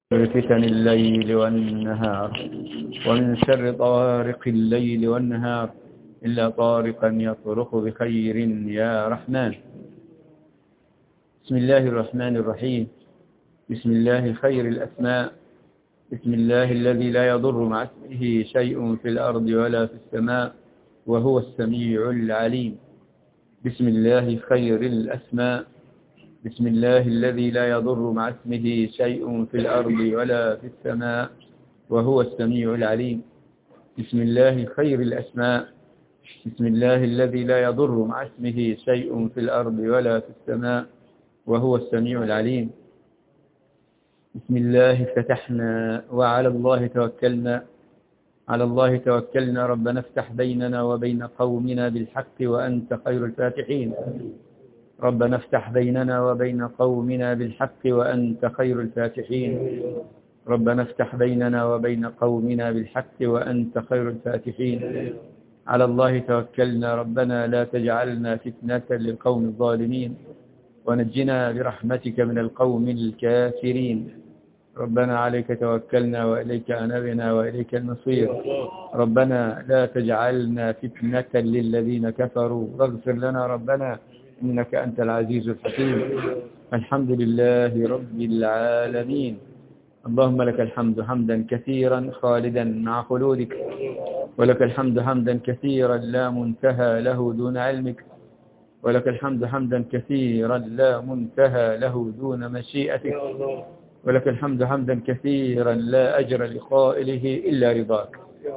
فتن الليل والنهار ومن شر طارق الليل والنهار إلا طارقا يطرق بخير يا رحمن. بسم الله الرحمن الرحيم. بسم الله خير الأسماء. بسم الله الذي لا يضر مع اسمه شيء في الأرض ولا في السماء وهو السميع العليم. بسم الله خير الأسماء. بسم الله الذي لا يضر مع اسمه شيء في الأرض ولا في السماء وهو السميع العليم. بسم الله خير الأسماء. بسم الله الذي لا يضر مع اسمه شيء في الأرض ولا في السماء وهو السميع العليم. بسم الله فتحنا وعلى الله توكلنا. على الله توكلنا ربنا افتح بيننا وبين قومنا بالحق وأنت خير الفاتحين. ربنا افتح بيننا وبين قومنا بالحق وأنت خير الفاتحين. ربنا افتح بيننا وبين قومنا بالحق وأنت خير الفاتحين. على الله توكلنا ربنا لا تجعلنا فتنة للقوم الظالمين ونجنا برحمتك من القوم الكافرين. ربنا عليك توكلنا وإليك أنبنا وإليك المصير. ربنا لا تجعلنا فتنة للذين كفروا واغفر لنا ربنا إنك أنت العزيز الحكيم. الحمد لله رب العالمين. اللهم لك الحمد حمدا كثيرا خالدا مع خلودك، ولك الحمد حمدا كثيرا لا منتهى له دون علمك، ولك الحمد حمدا كثيرا لا منتهى له دون مشيئتك، ولك الحمد حمدا كثيرا لا أجر لقائله إلا رضاك.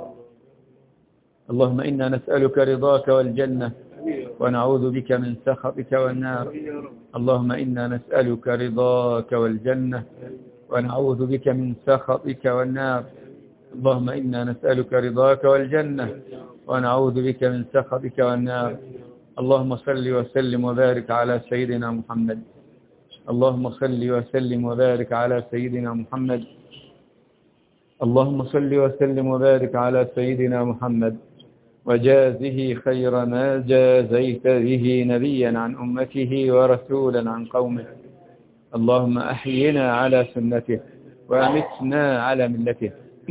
اللهم إنا نسألك رضاك والجنة ونعوذ بك من سخطك والنار. اللهم إنا نسألك رضاك والجنة ونعوذ بك من سخطك والنار. اللهم إنا نسألك رضاك والجنة ونعوذ بك من سخطك والنار. اللهم صل وسلم وبارك على سيدنا محمد. اللهم صل وسلم وبارك على سيدنا محمد. اللهم صل وسلم وبارك على سيدنا محمد وجازه خير ما جازيت به نبيا عن أمته ورسولا عن قومه. اللهم أحينا على سنته وأمتنا على ملته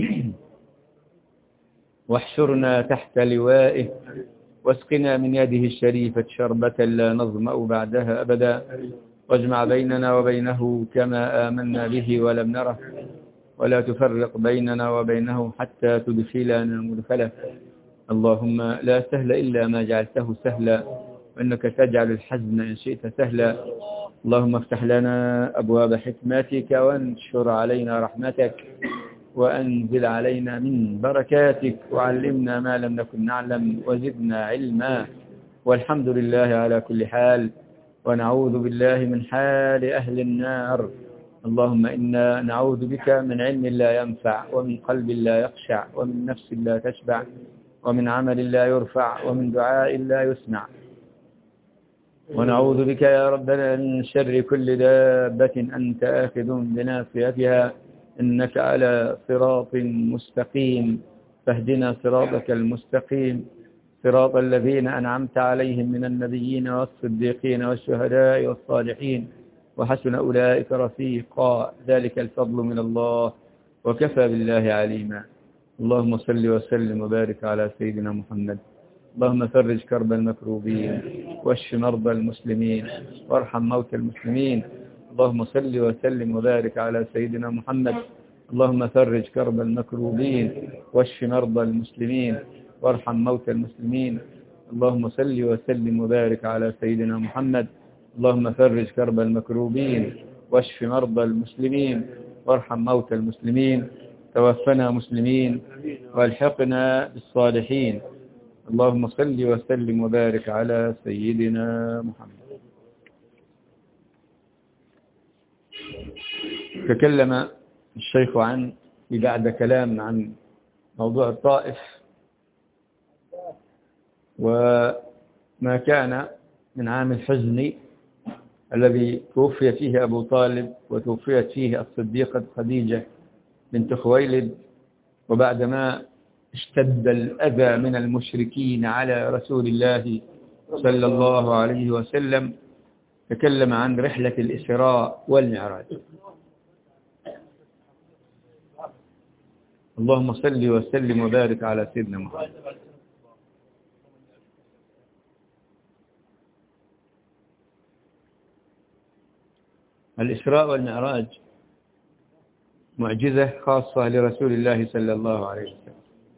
واحشرنا تحت لوائه واسقنا من يده الشريفة شربة لا نظمأ بعدها أبدا، واجمع بيننا وبينه كما آمنا به ولم نره، ولا تفرق بيننا وبينه حتى تدخلنا مدخله. اللهم لا سهل إلا ما جعلته سهلا، وإنك تجعل الحزن إن شئت سهلا. اللهم افتح لنا أبواب حكمتك وانشر علينا رحمتك وأنزل علينا من بركاتك وعلمنا ما لم نكن نعلم وزدنا علما. والحمد لله على كل حال، ونعوذ بالله من حال أهل النار. اللهم إنا نعوذ بك من علم لا ينفع ومن قلب لا يخشع ومن نفس لا تشبع ومن عمل لا يرفع ومن دعاء لا يسمع. ونعوذ بك يا ربنا من شر كل دابة أنت آخذ بناصيتها إنك على صراط مستقيم، فاهدنا صراطك المستقيم، صراط الذين أنعمت عليهم من النبيين والصديقين والشهداء والصالحين وحسن أولئك رفيقا، ذلك الفضل من الله وكفى بالله عليما. اللهم صل وسلم وبارك على سيدنا محمد. اللهم فرج كرب المكروبين واشف مرضى المسلمين وارحم موتى المسلمين. اللهم صل وسلم وبارك على سيدنا محمد. اللهم فرج كرب المكروبين واشف مرضى المسلمين وارحم موتى المسلمين. اللهم صل وسلم وبارك على سيدنا محمد. اللهم فرج كرب المكروبين واشف مرضى المسلمين وارحم موتى المسلمين. توفنا مسلمين والحقنا بالصالحين. اللهم صل وسلم وبارك على سيدنا محمد. تكلم الشيخ بعد كلام عن موضوع الطائف وما كان من عام الحزن الذي توفي فيه أبو طالب وتوفيت فيه الصديقة خديجة بنت خويلد، وبعدما اشتد الأذى من المشركين على رسول الله صلى الله عليه وسلم تكلم عن رحلة الإسراء والمعراج. اللهم صل وسلم وبارك على سيدنا محمد. الإسراء والمعراج معجزة خاصة لرسول الله صلى الله عليه وسلم،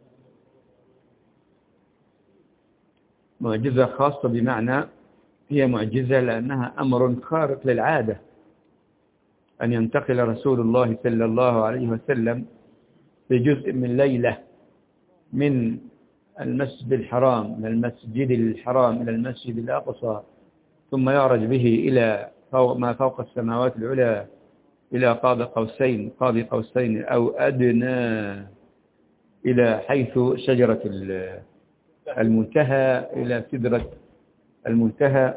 معجزة خاصة بمعنى هي معجزة لأنها أمر خارق للعادة، أن ينتقل رسول الله صلى الله عليه وسلم في جزء من ليلة من المسجد الحرام إلى المسجد الأقصى، ثم يعرج به إلى ما فوق السماوات العلى إلى قاب قوسين أو أدنى، إلى حيث شجرة المنتهى، إلى سدرة المنتهى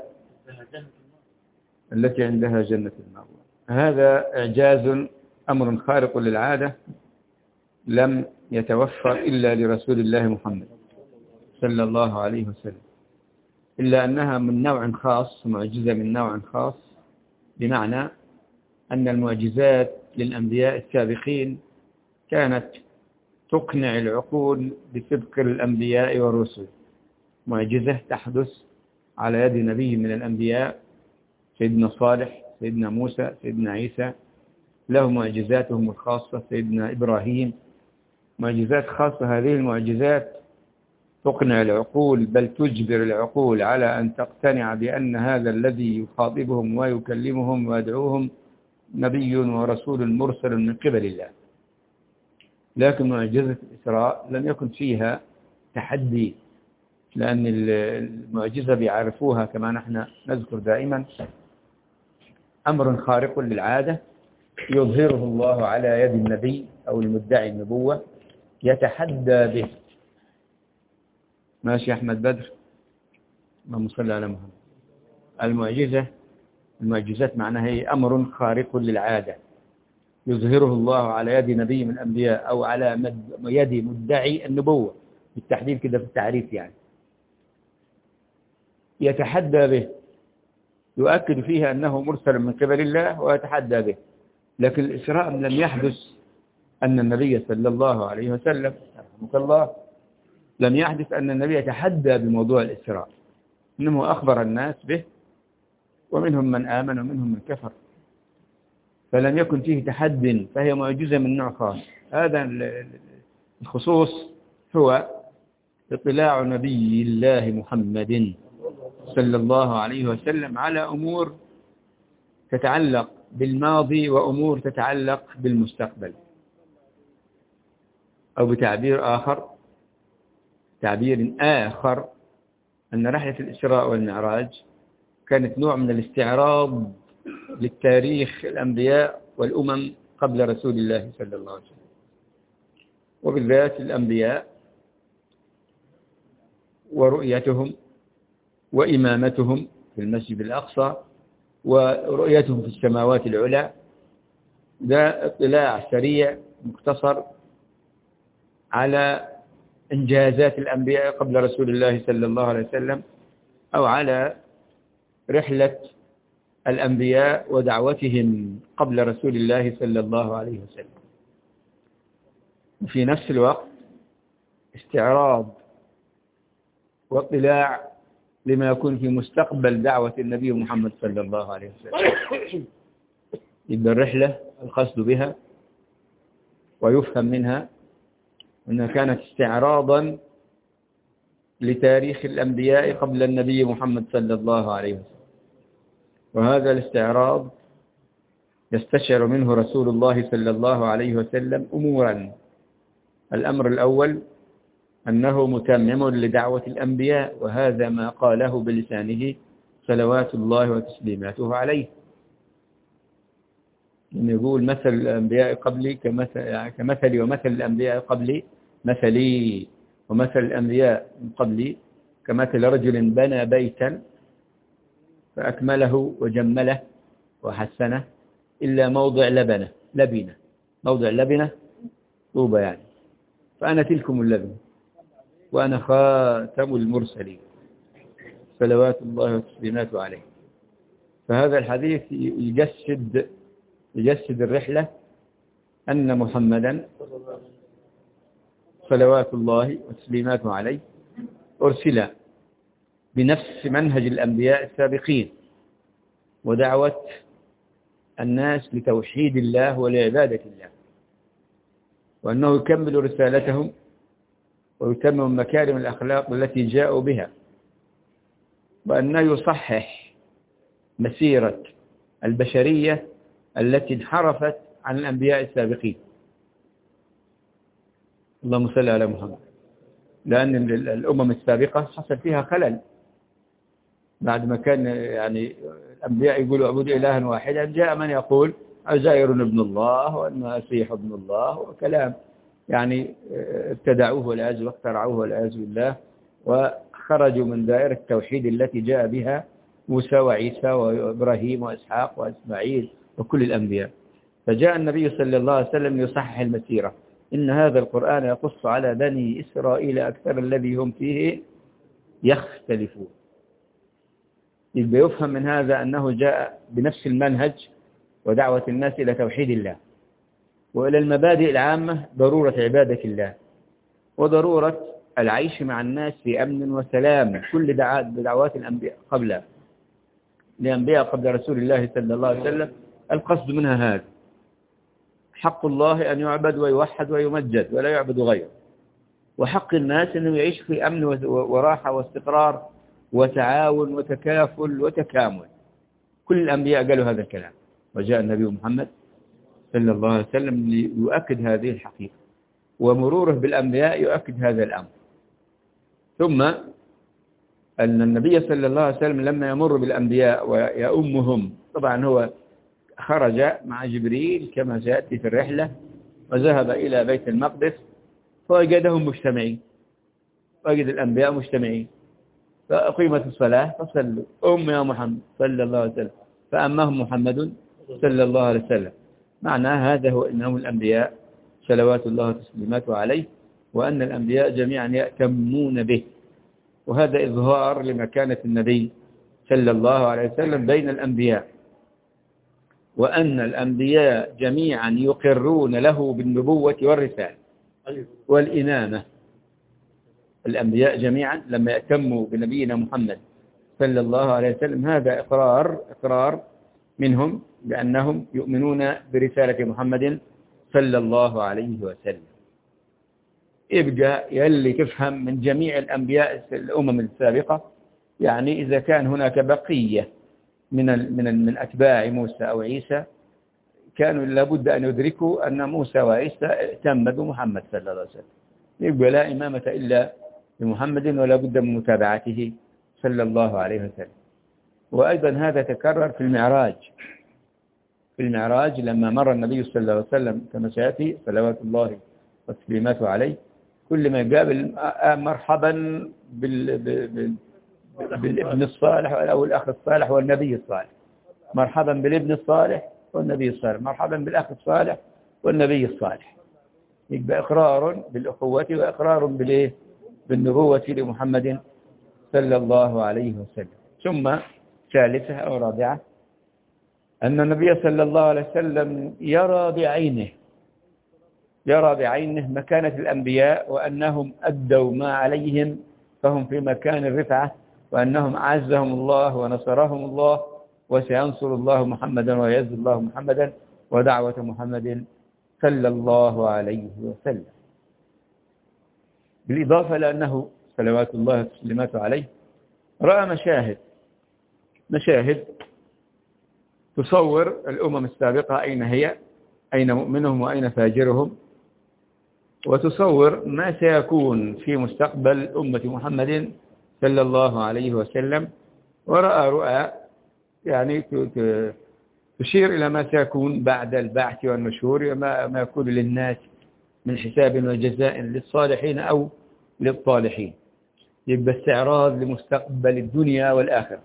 التي عندها جنة المأوى. هذا إعجاز، أمر خارق للعادة لم يتوفر إلا لرسول الله محمد صلى الله عليه وسلم، إلا أنها من نوع خاص، معجزة من نوع خاص، بمعنى أن المعجزات للأنبياء السابقين كانت تقنع العقول بصدق الأنبياء والرسل. معجزة تحدث على يد نبي من الأنبياء، سيدنا صالح، سيدنا موسى، سيدنا عيسى، له معجزاتهم الخاصة، سيدنا إبراهيم، معجزات خاصة. هذه المعجزات تقنع العقول، بل تجبر العقول على أن تقتنع بأن هذا الذي يخاطبهم ويكلمهم ويدعوهم نبي ورسول مرسل من قبل الله. لكن معجزة الإسراء لم يكن فيها تحدي، لأن المعجزة بيعرفوها كما نحن نذكر دائما أمر خارق للعادة يظهره الله على يد النبي أو المدعي النبوة يتحدى به. ماشي أحمد بدر، اللهم صل على محمد. المعجزات معناها هي أمر خارق للعادة يظهره الله على يد نبي من الأنبياء أو على يد مدعي النبوة، بالتحديد كده في التعريف، يعني يتحدى به، يؤكد فيها أنه مرسل من قبل الله ويتحدى به. لكن الإسراء لم يحدث أن النبي صلى الله عليه وسلم رحمك الله لم يحدث أن النبي يتحدى بموضوع الإسراء، إنه أخبر الناس به، ومنهم من آمن ومنهم من كفر، فلم يكن فيه تحد، فهي معجزة من نوع خاص. هذا الخصوص هو اطلاع نبي الله محمد صلى الله عليه وسلم على أمور تتعلق بالماضي وأمور تتعلق بالمستقبل، أو بتعبير آخر أن رحلة الإسراء والمعراج كانت نوع من الاستعراض للتاريخ الأنبياء والأمم قبل رسول الله صلى الله عليه وسلم، وبالذات الأنبياء ورؤيتهم وإمامتهم في المسجد الأقصى ورؤيتهم في السماوات العلى. ده اطلاع سريع مختصر على إنجازات الأنبياء قبل رسول الله صلى الله عليه وسلم، أو على رحلة الأنبياء ودعوتهم قبل رسول الله صلى الله عليه وسلم. وفي نفس الوقت استعراض واطلاع لما يكون في مستقبل دعوة النبي محمد صلى الله عليه وسلم. يبقى الرحلة القصد بها ويفهم منها أنها كانت استعراضا لتاريخ الأنبياء قبل النبي محمد صلى الله عليه وسلم، وهذا الاستعراض يستشعر منه رسول الله صلى الله عليه وسلم أمورا. الأمر الأول أنه متمم لدعوة الأنبياء، وهذا ما قاله بلسانه صلوات الله وتسليماته عليه، إنه يقول مثل الأنبياء قبلي كمثلي ومثل الأنبياء قبلي مثلي، ومثل الأنبياء من قبلي كمثل رجل بنى بيتا فأكمله وجمله وحسنه إلا موضع لبنة موضع لبنة طوبة يعني، فأنا تلكم اللبنة وأنا خاتم المرسلين صلوات الله وتسليماته عليه. فهذا الحديث يجسد الرحلة، أن محمدا صلوات الله وتسليماته عليه أرسل بنفس منهج الأنبياء السابقين ودعوة الناس لتوحيد الله ولعبادة الله، وأنه يكمل رسالتهم ويتمم مكارم الأخلاق التي جاءوا بها، وأنه يصحح مسيرة البشرية التي انحرفت عن الأنبياء السابقين. اللهم صل على محمد. لأن الأمم السابقة حصل فيها خلل بعد ما كان يعني الأنبياء يقولوا اعبدوا إلها واحدا، جاء من يقول عزير ابن الله والمسيح ابن الله وكلام يعني ابتدعوه والعياذ واخترعوه والعياذ بالله، وخرجوا من دائرة التوحيد التي جاء بها موسى وعيسى وإبراهيم وإسحاق وإسماعيل وكل الأنبياء. فجاء النبي صلى الله عليه وسلم ليصحح المسيرة. إن هذا القرآن يقص على بني إسرائيل أكثر الذي هم فيه يختلفون. يبقى يفهم من هذا أنه جاء بنفس المنهج ودعوة الناس إلى توحيد الله وإلى المبادئ العامة، ضرورة عبادة الله وضرورة العيش مع الناس في أمن وسلام. كل دعوات الأنبياء قبل الأنبياء قبل رسول الله صلى الله عليه وسلم القصد منها هذا: حق الله أن يعبد ويوحد ويمجد ولا يعبد غيره، وحق الناس أنه يعيش في أمن وراحة واستقرار وتعاون وتكافل وتكامل. كل الأنبياء قالوا هذا الكلام، وجاء النبي محمد صلى الله عليه وسلم ليؤكد هذه الحقيقة، ومروره بالأنبياء يؤكد هذا الأمر. ثم أن النبي صلى الله عليه وسلم لما يمر بالأنبياء ويؤمهم، طبعا هو خرج مع جبريل كما سيأتي في الرحلة وذهب إلى بيت المقدس فوجدهم مجتمعين، وجد الأنبياء مجتمعين، فأقيمت الصلاة فصلوا يا محمد صلى الله عليه وسلم، فأمهم محمد صلى الله عليه وسلم. معنى هذا هو أنهم الأنبياء صلوات الله وتسليماته عليه، وأن الأنبياء جميعا يأتمون به، وهذا إظهار لمكانة النبي صلى الله عليه وسلم بين الأنبياء، وأن الأنبياء جميعا يقرون له بالنبوة والرسالة والإمامة. الأنبياء جميعا لما يأتموا بنبينا محمد صلى الله عليه وسلم هذا إقرار منهم بأنهم يؤمنون برسالة محمد صلى الله عليه وسلم. يبقى يلي تفهم من جميع الأنبياء الأمم السابقة، يعني إذا كان هناك بقية من أتباع موسى أو عيسى كانوا لابد أن يدركوا أن موسى وعيسى ائتم بمحمد صلى الله عليه وسلم. يبقى لا إمامة إلا بمحمد ولا بد من متابعته صلى الله عليه وسلم. وأيضا هذا تكرر في المعراج لما مر النبي صلى الله عليه وسلم كما سيأتي صلوات الله وتسليماته عليه، كل ما يقابل مرحبا بالابن الصالح أو الأخ الصالح والنبي الصالح، مرحبا بالابن الصالح والنبي الصالح، مرحبا بالأخ الصالح والنبي الصالح. يبقى إقرار بالأخوة وإقرار بالنبوة لمحمد صلى الله عليه وسلم. ثم ثالثة أو رابعة أن النبي صلى الله عليه وسلم يرى بعينه مكانة الأنبياء، وأنهم أدوا ما عليهم فهم في مكان الرفعة، وأنهم أعزهم الله ونصرهم الله، وسينصر الله محمدا ويعز الله محمدا ودعوة محمد صلى الله عليه وسلم. بالإضافة لأنه صلوات الله وتسليماته عليه رأى مشاهد تصور الأمم السابقة أين هي، أين مؤمنهم وأين فاجرهم، وتصور ما سيكون في مستقبل أمة محمد صلى الله عليه وسلم، ورأى رؤى يعني تشير إلى ما سيكون بعد البعث والنشور، ما يكون للناس من حساب وجزاء للصالحين أو للطالحين. يبقى استعراض لمستقبل الدنيا والآخرة.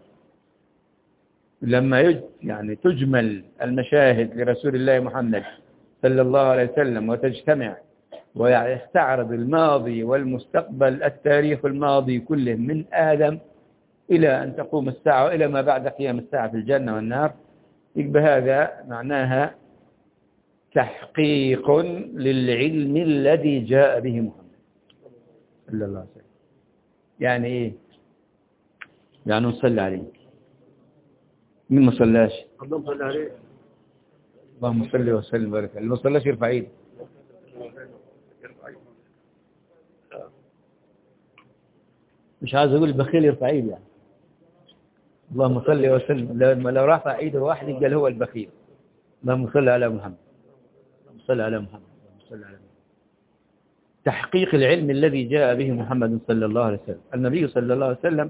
لما يعني تجمل المشاهد لرسول الله محمد صلى الله عليه وسلم وتجتمع ويستعرض الماضي والمستقبل، التاريخ الماضي كله من آدم إلى أن تقوم الساعة وإلى ما بعد قيام الساعة في الجنة والنار، يبقى هذا معناها تحقيق للعلم الذي جاء به محمد صلى الله عليه وسلم. يعني إيه؟ يعني نصلي عليه. مين ما صلاش؟ اللهم صل عليه. اللهم صل وسلم وبارك عليه. اللي ما صلاش يرفع ايده. مش عايز اقول البخيل يرفع ايده يعني. اللهم صل وسلم، لو رفع ايده واحد قال هو البخيل. اللهم صل على محمد، اللهم صل على محمد، اللهم صل على محمد. تحقيق العلم الذي جاء به محمد صلى الله عليه وسلم. النبي صلى الله عليه وسلم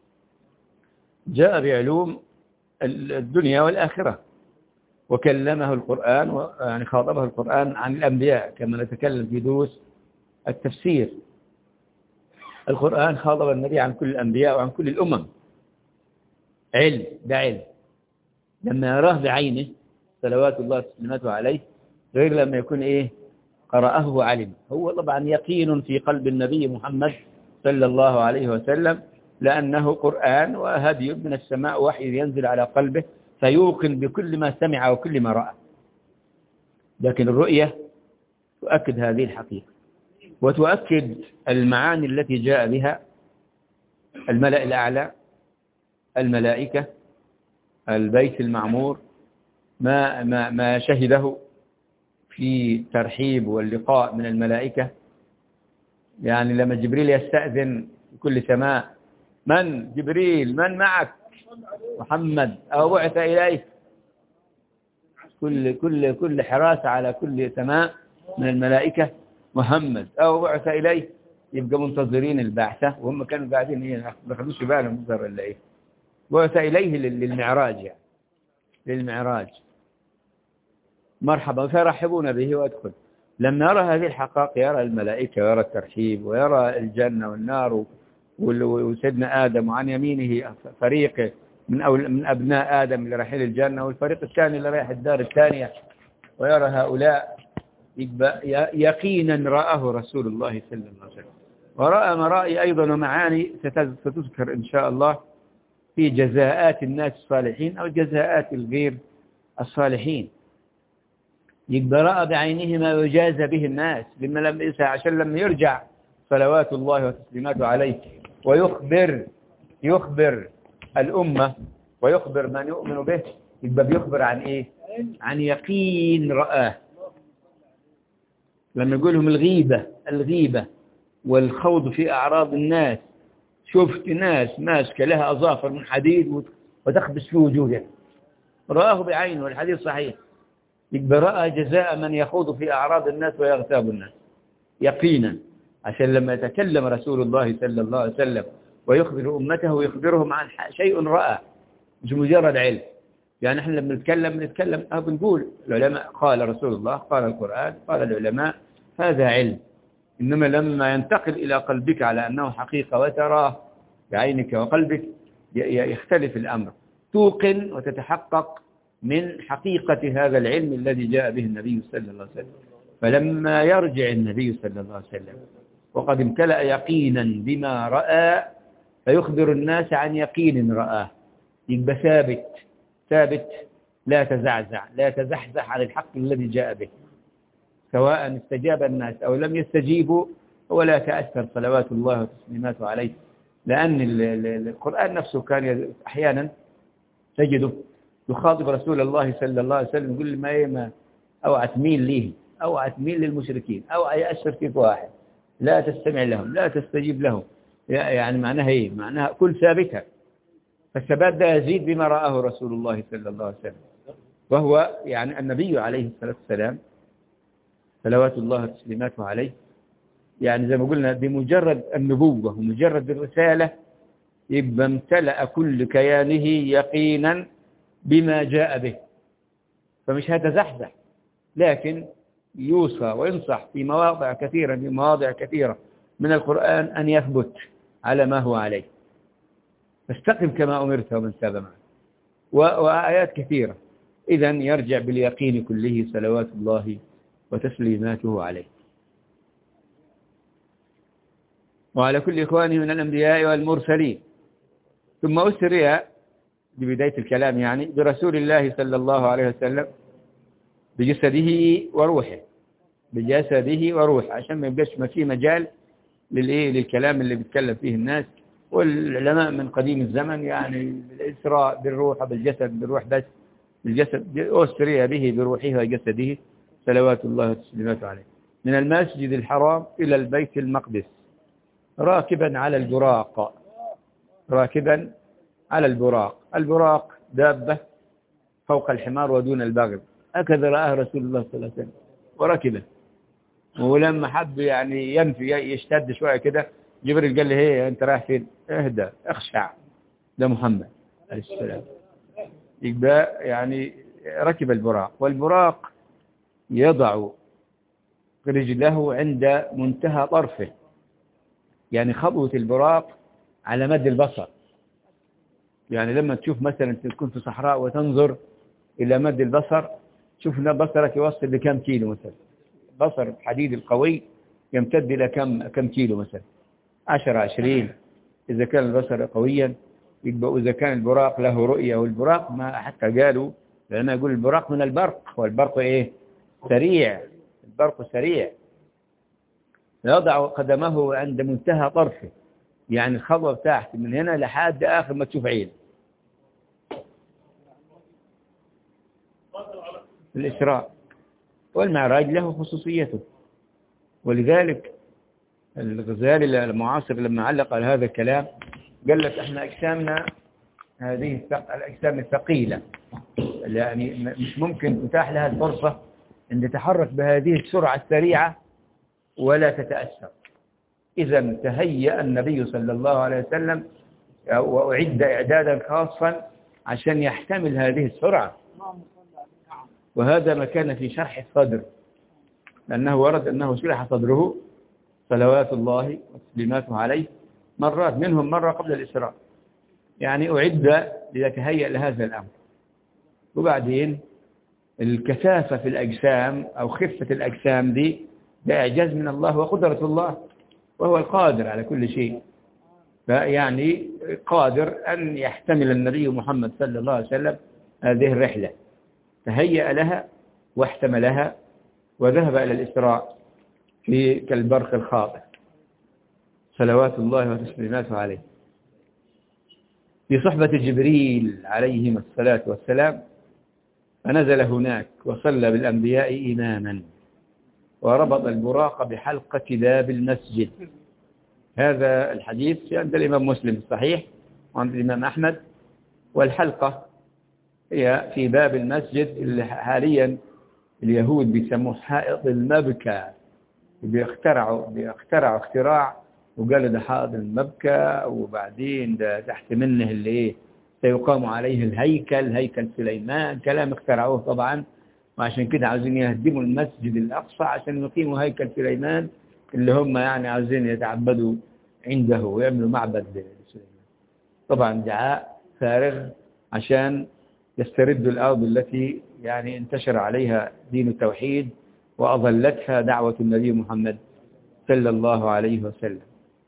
جاء بعلوم الدنيا والآخرة، وكلمه القرآن، يعني خاطبه القرآن عن الأنبياء كما نتكلم في دروس التفسير. القرآن خاطب النبي عن كل الأنبياء وعن كل الأمم. علم، ده علم لما يراه بعينه صلوات الله وسلامته عليه، غير لما يكون إيه قرأه وعلم. هو طبعا يقين في قلب النبي محمد صلى الله عليه وسلم، لأنه قرآن وهدي من السماء، وحي ينزل على قلبه فيوقن بكل ما سمع وكل ما رأى. لكن الرؤية تؤكد هذه الحقيقة، وتؤكد المعاني التي جاء بها الملأ الأعلى، الملائكة، البيت المعمور، ما شهده في ترحيب واللقاء من الملائكة. يعني لما جبريل يستأذن في كل سماء، من جبريل؟ من معك؟ محمد، أو بعث إليه. كل حراسة على كل سماء من الملائكة محمد أو بعث إليه، يبقى منتظرين البعثة، وهم كانوا قاعدين إيه ما خدوش بالهم منظر إلا إيه بعث إليه للمعراج، يعني للمعراج. مرحبا، فيرحبون به وادخل. لما يرى هذه الحقائق، يرى الملائكة ويرى الترحيب ويرى الجنة والنار وسيدنا آدم، وعن يمينه فريق من أبناء آدم اللي رايحين الجنة، والفريق الثاني اللي رايح الدار الثانية، ويرى هؤلاء، يقينا رآه رسول الله صلى الله عليه وسلم. ورأى مرائي أيضا ومعاني ستذكر إن شاء الله في جزاءات الناس الصالحين أو جزاءات الغير الصالحين. يبقى رأى بعينه ما يجازى به الناس، عشان لما يرجع صلوات الله وتسليماته عليه يخبر الأمة ويخبر من يؤمن به، يبقى بيخبر عن إيه؟ عن يقين رآه. لما يقولهم الغيبة والخوض في أعراض الناس، شفت ناس ماسكة لها أظافر من حديد وتخبس في وجوهها، رآه بعينه، والحديث صحيح. يبقى رأى جزاء من يخوض في أعراض الناس ويغتاب الناس يقينا، عشان لما يتكلم رسول الله صلى الله عليه وسلم ويخبر أمته يخبرهم عن شيء رأى، مش مجرد علم. يعني احنا لما بنتكلم بنقول العلماء قال رسول الله، قال القرآن، قال العلماء، هذا علم. إنما لما ينتقل إلى قلبك على أنه حقيقة وتراه بعينك وقلبك، يختلف الأمر، توقن وتتحقق من حقيقة هذا العلم الذي جاء به النبي صلى الله عليه وسلم. فلما يرجع النبي صلى الله عليه وسلم وقد امتلأ يقينا بما رأى، فيخبر الناس عن يقين رآه، يبقى ثابت لا تزعزع، لا يتزحزح عن الحق الذي جاء به، سواء استجاب الناس أو لم يستجيبوا، ولا تأثر صلوات الله وتسليماته عليه. لأن القرآن نفسه كان أحيانا تجده يخاطب رسول الله صلى الله عليه وسلم، يقول ما أوعى تميل ليه، أوعى تميل للمشركين، أوعى يأثر فيك واحد، لا تستمع لهم، لا تستجيب لهم. يعني معناها إيه؟ معناها كل ثابتة. فالثبات ده يزيد بما رآه رسول الله صلى الله عليه وسلم، وهو يعني النبي عليه الصلاة والسلام صلوات الله وتسليماته عليه. يعني زي ما قلنا بمجرد النبوة ومجرد الرسالة يبقى امتلأ كل كيانه يقينا بما جاء به، فمش هتزحزح، لكن يوصى وينصح في مواضع كثيرة من القرآن أن يثبت على ما هو عليه، فاستقم كما أمرت ومن تاب معك، وآيات كثيرة. إذن يرجع باليقين كله صلوات الله وتسليماته عليه وعلى كل إخوانه من الأنبياء والمرسلين. ثم أسري ببداية الكلام يعني برسول الله صلى الله عليه وسلم بجسده وروحه، عشان ما يبقاش ما في مجال للكلام اللي بيتكلم فيه الناس. والعلماء من قديم الزمن يعني الإسراء بالروح بالجسد، بالروح بس، بالجسد أسري به بروحه وجسده صلوات الله وتسليماته عليه، من المسجد الحرام إلى البيت المقدس راكبا على البراق. راكبا على البراق. البراق دابة فوق الحمار ودون البغل، هكذا رآه رسول الله صلى الله عليه وسلم وركبه. ولما حب يعني ينفي يشتد شوية كده، جبريل قال له هي أنت رايح فين؟ اهدى اخشع، ده محمد عليه السلام. يبقى يعني ركب البراق، والبراق يضع رجله عند منتهى طرفه، يعني خطوة البراق على مد البصر. يعني لما تشوف مثلا تكون في صحراء وتنظر إلى مد البصر، شوف ان بصرك يوصل لكم كيلو مثلا. بصر الحديد القوي يمتد إلى كم كيلو مثلا، 10 20 إذا كان البصر قويا. يبقى إذا كان البراق له رؤية، والبراق ما حتى قالوا، لأنه يقول البراق من البرق، والبرق إيه؟ سريع. البرق سريع. يضع قدمه عند منتهى طرفه، يعني الخطوة بتاعته من هنا لحد آخر ما تشوف عين. الإسراء والمعراج له خصوصيته، ولذلك الغزالي المعاصر لما علق على هذا الكلام قال لك احنا أجسامنا هذه الأجسام الثقيلة، يعني مش ممكن تتاح لها الفرصة أن تتحرك بهذه السرعة السريعة ولا تتأثر. إذا تهيأ النبي صلى الله عليه وسلم وأعد إعدادا خاصا عشان يحتمل هذه السرعة. وهذا ما كان في شرح الصدر، لأنه ورد أنه شرح صدره صلوات الله وتسليماته عليه مرات، منهم مرة قبل الإسراء، يعني أعد ليتهيأ لهذا الأمر. وبعدين الكثافة في الأجسام أو خفة الأجسام دي ده إعجاز من الله وقدرة الله، وهو القادر على كل شيء. فيعني قادر أن يحتمل النبي محمد صلى الله عليه وسلم هذه الرحلة، تهيأ لها واحتملها وذهب إلى الإسراء في كالبرق الخاطئ صلوات الله وتسليماته عليه، في صحبة جبريل عليهم الصلاة والسلام. فنزل هناك وصلى بالأنبياء إماما، وربط البراق بحلقة باب المسجد. هذا الحديث عند الإمام مسلم الصحيح وعند الإمام أحمد. والحلقة هي في باب المسجد اللي حاليا اليهود بيسموه حائط المبكى. بيخترعوا اختراع وقالوا ده حائط المبكى، وبعدين ده تحت منه اللي ايه سيقام عليه هيكل سليمان. كلام اخترعوه طبعا، وعشان كده عاوزين يهدموا المسجد الأقصى عشان يقيموا هيكل سليمان اللي هم يعني عاوزين يتعبدوا عنده ويعملوا معبد لسليمان. طبعا دعاء فارغ عشان يستردوا الأرض التي يعني انتشر عليها دين التوحيد وأظلتها دعوة النبي محمد صلى الله عليه وسلم.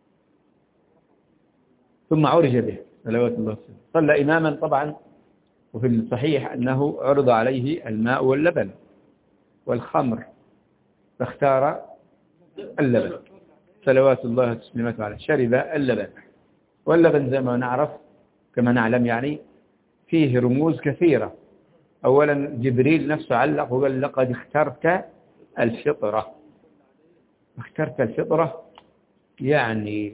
ثم عرج به صلوات الله وسلم، صلى إماما طبعا. وفي الصحيح أنه عرض عليه الماء واللبن والخمر، فاختار اللبن صلوات الله وتسليماته عليه. شرب اللبن، واللبن زي ما نعرف كما نعلم يعني فيه رموز كثيرة. أولا جبريل نفسه علق وقال لقد اخترت الفطرة. اخترت الفطرة يعني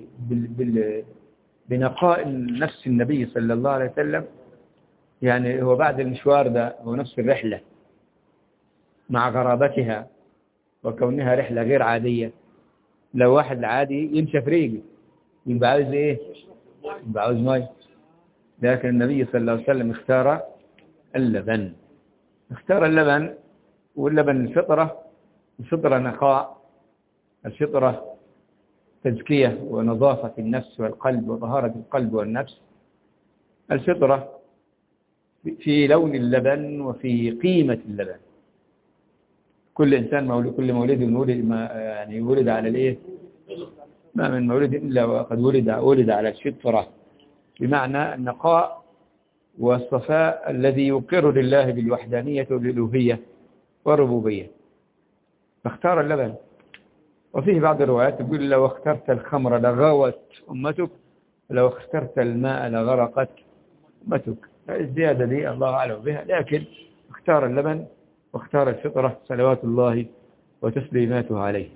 بنقاء نفس النبي صلى الله عليه وسلم. يعني هو بعد المشوار ده هو نفس الرحلة مع غرابتها وكونها رحلة غير عادية. لو واحد عادي يمشي في ريقه يبقى عاوز ايه؟ يبقى عاوز ماء. لكن النبي صلى الله عليه وسلم اختار اللبن. اختار اللبن، واللبن الفطرة نقاء، الفطرة تزكية ونظافة النفس والقلب وطهارة القلب والنفس. الفطرة في لون اللبن وفي قيمة اللبن. كل إنسان مولود، كل مولود يعني ولد على الإيه؟ ما من مولود إلا وقد ولد على الفطرة، بمعنى النقاء والصفاء الذي يقر لله بالوحدانية والألوهية والربوبية. فاختار اللبن وفيه بعض الروايات يقول لو اخترت الخمر لغوت أمتك، ولو اخترت الماء لغرقت أمتك. الزيادة دي الله أعلم بها، لكن اختار اللبن واختار الفطرة صلوات الله وتسليماته عليه.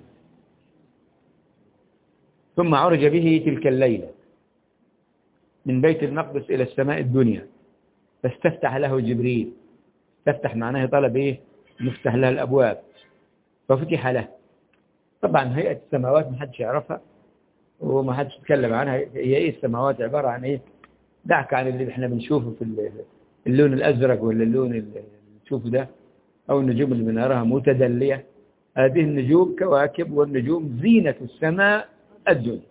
ثم عرج به تلك الليلة من بيت المقدس إلى السماء الدنيا، فاستفتح له جبريل. تفتح معناه طلب إيه؟ نفتح له الأبواب، ففتح له. طبعا هيئة السماوات ما حدش يعرفها وما حدش يتكلم عنها. هي إيه السماوات؟ عبارة عن إيه؟ دعك عن اللي احنا بنشوفه في اللون الأزرق ولا اللون اللي بنشوفه ده، أو النجوم اللي بنراها متدلية. هذه النجوم كواكب، والنجوم زينة السماء الدنيا.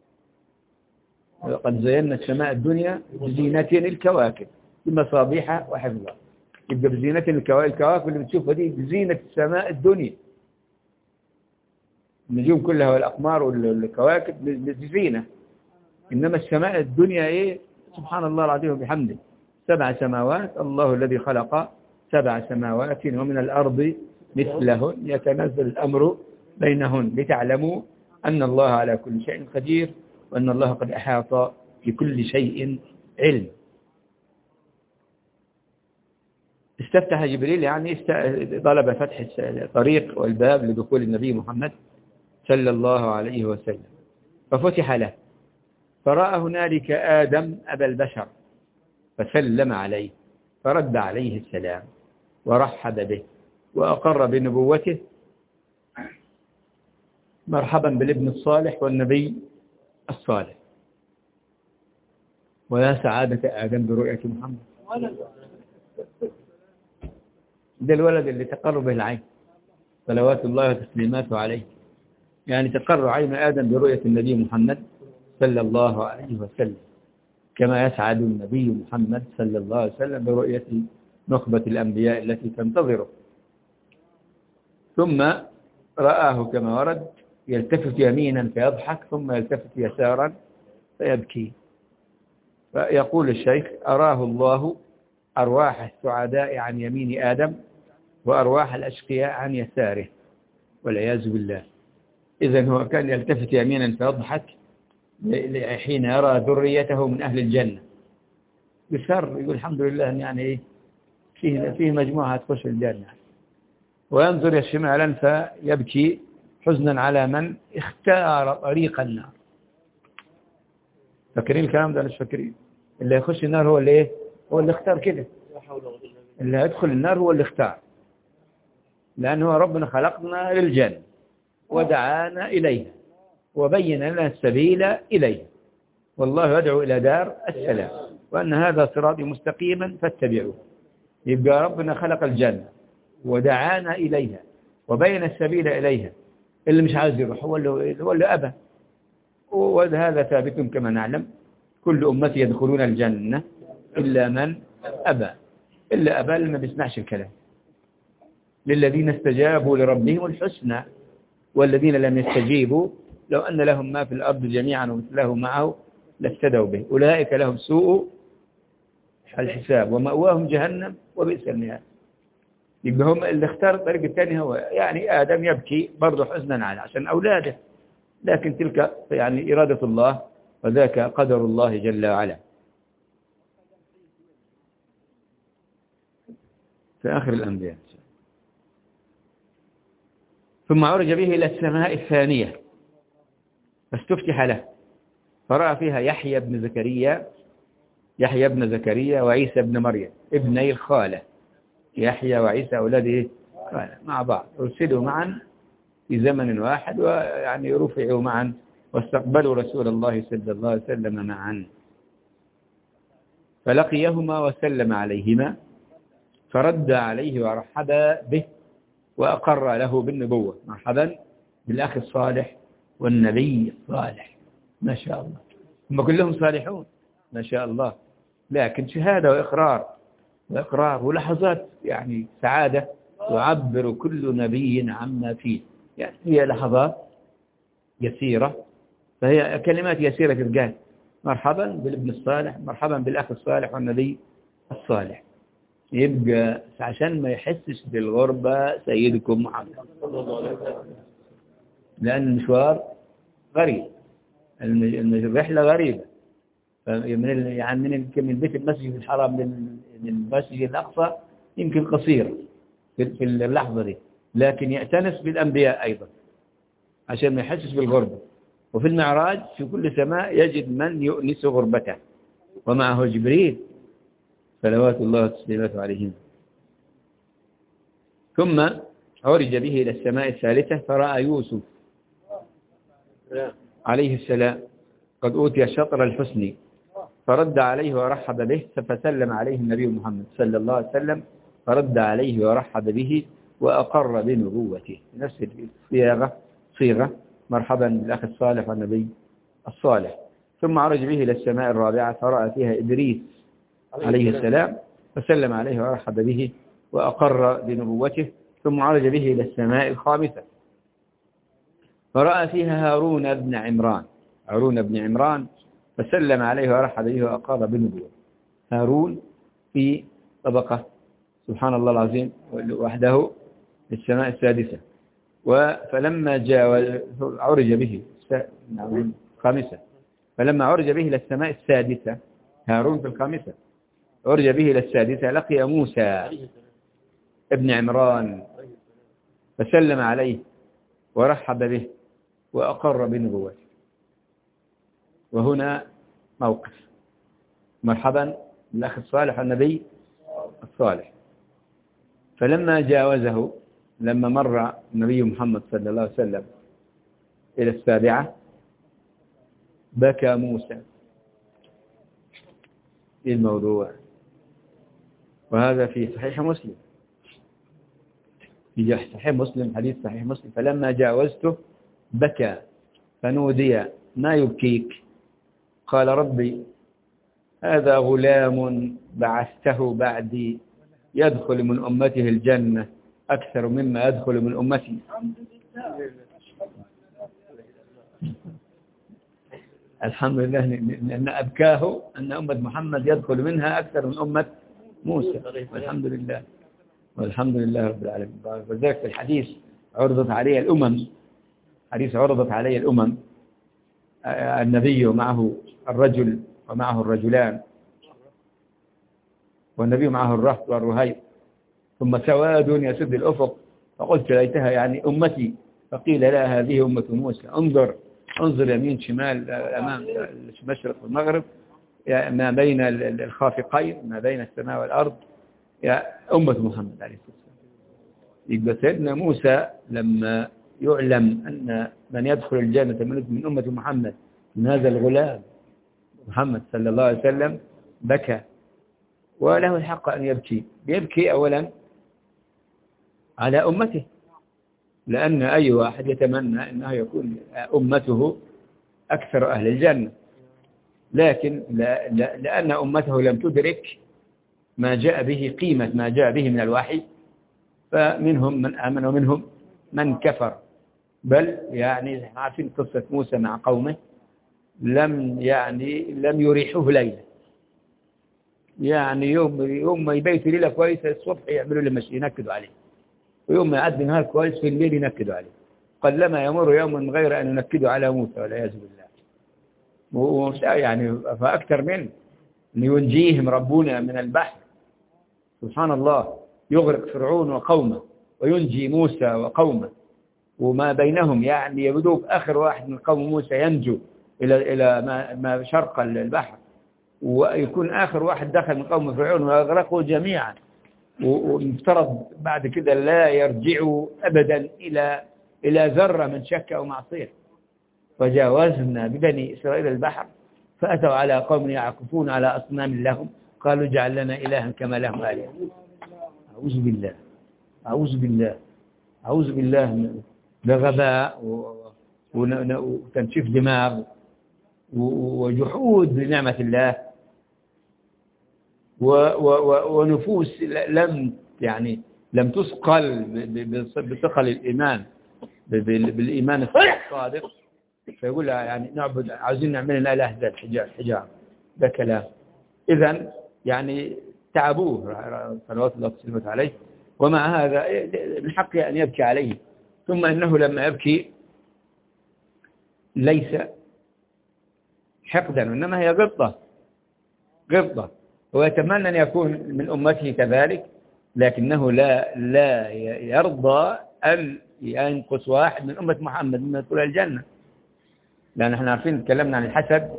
قد زينا السماء الدنيا بزينة الكواكب بمصابيح وحفظها. يبقى بزينة الكواكب اللي بتشوفها دي بزينة السماء الدنيا. النجوم كلها والأقمار والكواكب بزينة، إنما السماء الدنيا إيه؟ سبحان الله العظيم وبحمده، 7 سماوات، الله الذي خلق 7 سماوات ومن الأرض مثلهن يتنزل الأمر بينهن لتعلموا أن الله على كل شيء قدير، وأن الله قد أحاط بكل شيء علم. استفتح جبريل يعني طلب فتح الطريق والباب لدخول النبي محمد صلى الله عليه وسلم، ففتح له، فرأى هنالك آدم أبا البشر، فسلم عليه، فرد عليه السلام ورحب به وأقر بنبوته. مرحبا بالابن الصالح والنبي الصالح، ويا سعادة آدم برؤية محمد. ده الولد اللي تقر به العين صلوات الله وتسليماته عليه، يعني تقر عين آدم برؤية النبي محمد صلى الله عليه وسلم، كما يسعد النبي محمد صلى الله عليه وسلم برؤية نخبة الأنبياء التي تنتظره. ثم رآه كما ورد يلتفت يمينا فيضحك، ثم يلتفت يسارا فيبكي. فيقول الشيخ: أراه الله أرواح السعداء عن يمين آدم، وأرواح الأشقياء عن يساره، والعياذ بالله. إذن هو كان يلتفت يمينا فيضحك حين يرى ذريته من أهل الجنة، بسر يقول الحمد لله يعني إيه، فيه مجموعة تخش الجنة. وينظر شمالا فيبكي حزنا على من اختار طريق النار. فاكرين الكلام ده؟ مش فاكرين؟ اللي يخش النار هو اللي ايه؟ هو اللي اختار كده. اللي هيدخل النار هو اللي اختار، لأنه ربنا خلقنا للجنة ودعانا إليها وبين لنا السبيل إليها، والله يدعو إلى دار السلام، وأن هذا صراطي مستقيما فاتبعوه. يبقى ربنا خلق الجنة ودعانا إليها وبين السبيل إليها. اللي مش عايز يروح هو اللي أبى، وهذا ثابت كما نعلم: كل أمتي يدخلون الجنة إلا من أبى. إلا أبى اللي ما بيسمعش الكلام. للذين استجابوا لربهم الحسنى، والذين لم يستجيبوا لو أن لهم ما في الأرض جميعا ومثله معه لافتدوا به، أولئك لهم سوء الحساب ومأواهم جهنم وبئس المهاد. يبقى هم اللي اختار الطريق الثاني هو يعني آدم يبكي برضه حزنا على عشان أولاده، لكن تلك يعني إرادة الله وذاك قدر الله جل وعلا. في آخر الأنبياء. ثم عرج به إلى السماء الثانية فاستفتح له، فرأى فيها يحيى بن زكريا وعيسى بن مريم ابني الخالة. يحيى وعيسى أولاده مع بعض، أرسلوا معا في زمن واحد، ويعني رفعوا معا واستقبلوا رسول الله صلى الله عليه وسلم معا. فلقيهما وسلم عليهما، فرد عليه ورحب به وأقر له بالنبوة. مرحبا بالأخ الصالح والنبي الصالح. ما شاء الله، هم كلهم صالحون ما شاء الله، لكن شهادة وإقرار ولحظات يعني سعادة تعبر كل نبي عما فيه. يعني هي لحظات يسيرة، فهي كلمات يسيرة تتقال: مرحبا بالابن الصالح، مرحبا بالأخ الصالح والنبي الصالح. يبقى عشان ما يحسش بالغربة سيدكم محمد. لأن المشوار غريب، الرحلة غريبة. من بيت المسجد الحرام للمسجد الأقصى يمكن قصير في اللحظة دي، لكن يأتنس بالأنبياء أيضا عشان ما يحسس بالغربة. وفي المعراج في كل سماء يجد من يؤنس غربته، ومعه جبريل صلوات الله وتسليماته عليهم. ثم عرج به إلى السماء الثالثة فرأى يوسف عليه السلام قد أوتي شطر الحسن، فرد عليه ورحب به، فسلم عليه النبي محمد صلى الله عليه وسلم، فرد عليه ورحب به وأقر بنبوته. نفس صيغة مرحبا بالأخ الصالح والنبي الصالح. ثم عرج به إلى السماء الرابعة فرأى فيها إدريس عليه السلام، فسلم عليه ورحب به وأقر بنبوته. ثم عرج به إلى السماء الخامسة فرأى فيها هارون بن عمران، فسلم عليه ورحب به وأقر بنبوته. هارون في طبقة سبحان الله العظيم وحده في السماء السادسة. فلما عرج به الخامسة، فلما عرج به إلى السماء السادسة، هارون في الخامسة، عرج به إلى السادسة لقي موسى ابن عمران، فسلم عليه ورحب به وأقر بنبوته. وهنا موقف مرحبا بالأخ الصالح والنبي الصالح. فلما جاوزه، لما مر النبي محمد صلى الله عليه وسلم إلى السابعة بكى موسى. إيه الموضوع؟ وهذا في صحيح مسلم، في صحيح مسلم، حديث صحيح مسلم. فلما جاوزته بكى فنودي ما يبكيك؟ قال ربي هذا غلام بعثته بعدي يدخل من أمته الجنة أكثر مما يدخل من أمتي. الحمد لله أن أبكاه أن أمة محمد يدخل منها أكثر من أمة موسى، والحمد لله والحمد لله رب العالمين. وذلك في الحديث عرضت عليه الأمم، حديث عرضت عليه الأمم، النبي معه الرجل ومعه الرجلان، والنبي معه الرهط والرهيب، ثم سواد يسد الأفق، فقلت ليتها يعني أمتي، فقيل لا هذه أمة موسى. انظر يمين شمال أمام المشرق والمغرب، ما بين الخافقين، ما بين السماء والأرض، يا أمة محمد عليه الصلاة والسلام. يبقى سيدنا موسى لما يعلم أن من يدخل الجنة من أمة محمد من هذا الغلام محمد صلى الله عليه وسلم بكى، وله الحق أن يبكي. يبكي أولا على أمته، لأن أي واحد يتمنى أنه يكون أمته أكثر أهل الجنة، لكن لأن أمته لم تدرك ما جاء به، قيمة ما جاء به من الوحي، فمنهم من آمن ومنهم من كفر. بل يعني عارفين قصة موسى مع قومه، لم يريحوه ليلة، يعني يوم ما يبيتوا ليلة كويسة الصبح يعملوا له مشي ينكدوا عليه، ويوم ما يعدي نهار كويس في الليل ينكدوا عليه. قلما يمر يوم من غير أن ينكدوا على موسى والعياذ بالله. يعني فأكثر من لينجيهم ربنا من البحر، سبحان الله، يغرق فرعون وقومه وينجي موسى وقومه، وما بينهم يعني يبدو آخر واحد من قوم موسى ينجو إلى ما شرق البحر، ويكون آخر واحد دخل من قوم فرعون ويغرقوا جميعا، ومفترض بعد كده لا يرجعوا أبدا إلى ذرة من شك أو معصية. فجاوزنا ببني إسرائيل البحر فأتوا على قوم يعكفون على أصنام لهم قالوا اجعل لنا إلها كما لهم آلهة. أعوذ بالله أعوذ بالله أعوذ بالله. ده غباء وتنشيف دماغ وجحود لنعمة الله، ونفوس لم تثقل بثقل الإيمان، بالإيمان الصادق، فيقول يعني نعبد، عاوزين نعمل لنا إله ذات حجار. ده كلام. إذن يعني تعبوه صلوات الله وسلامه عليه، ومع هذا من حقه أن يبكي عليه. ثم إنه لما يبكي ليس حقدا، إنما هي غبطة. هو يتمنى أن يكون من أمته كذلك، لكنه لا يرضى أن ينقص واحد من أمة محمد من يدخل الجنة، لأن احنا عارفين تكلمنا عن الحسد،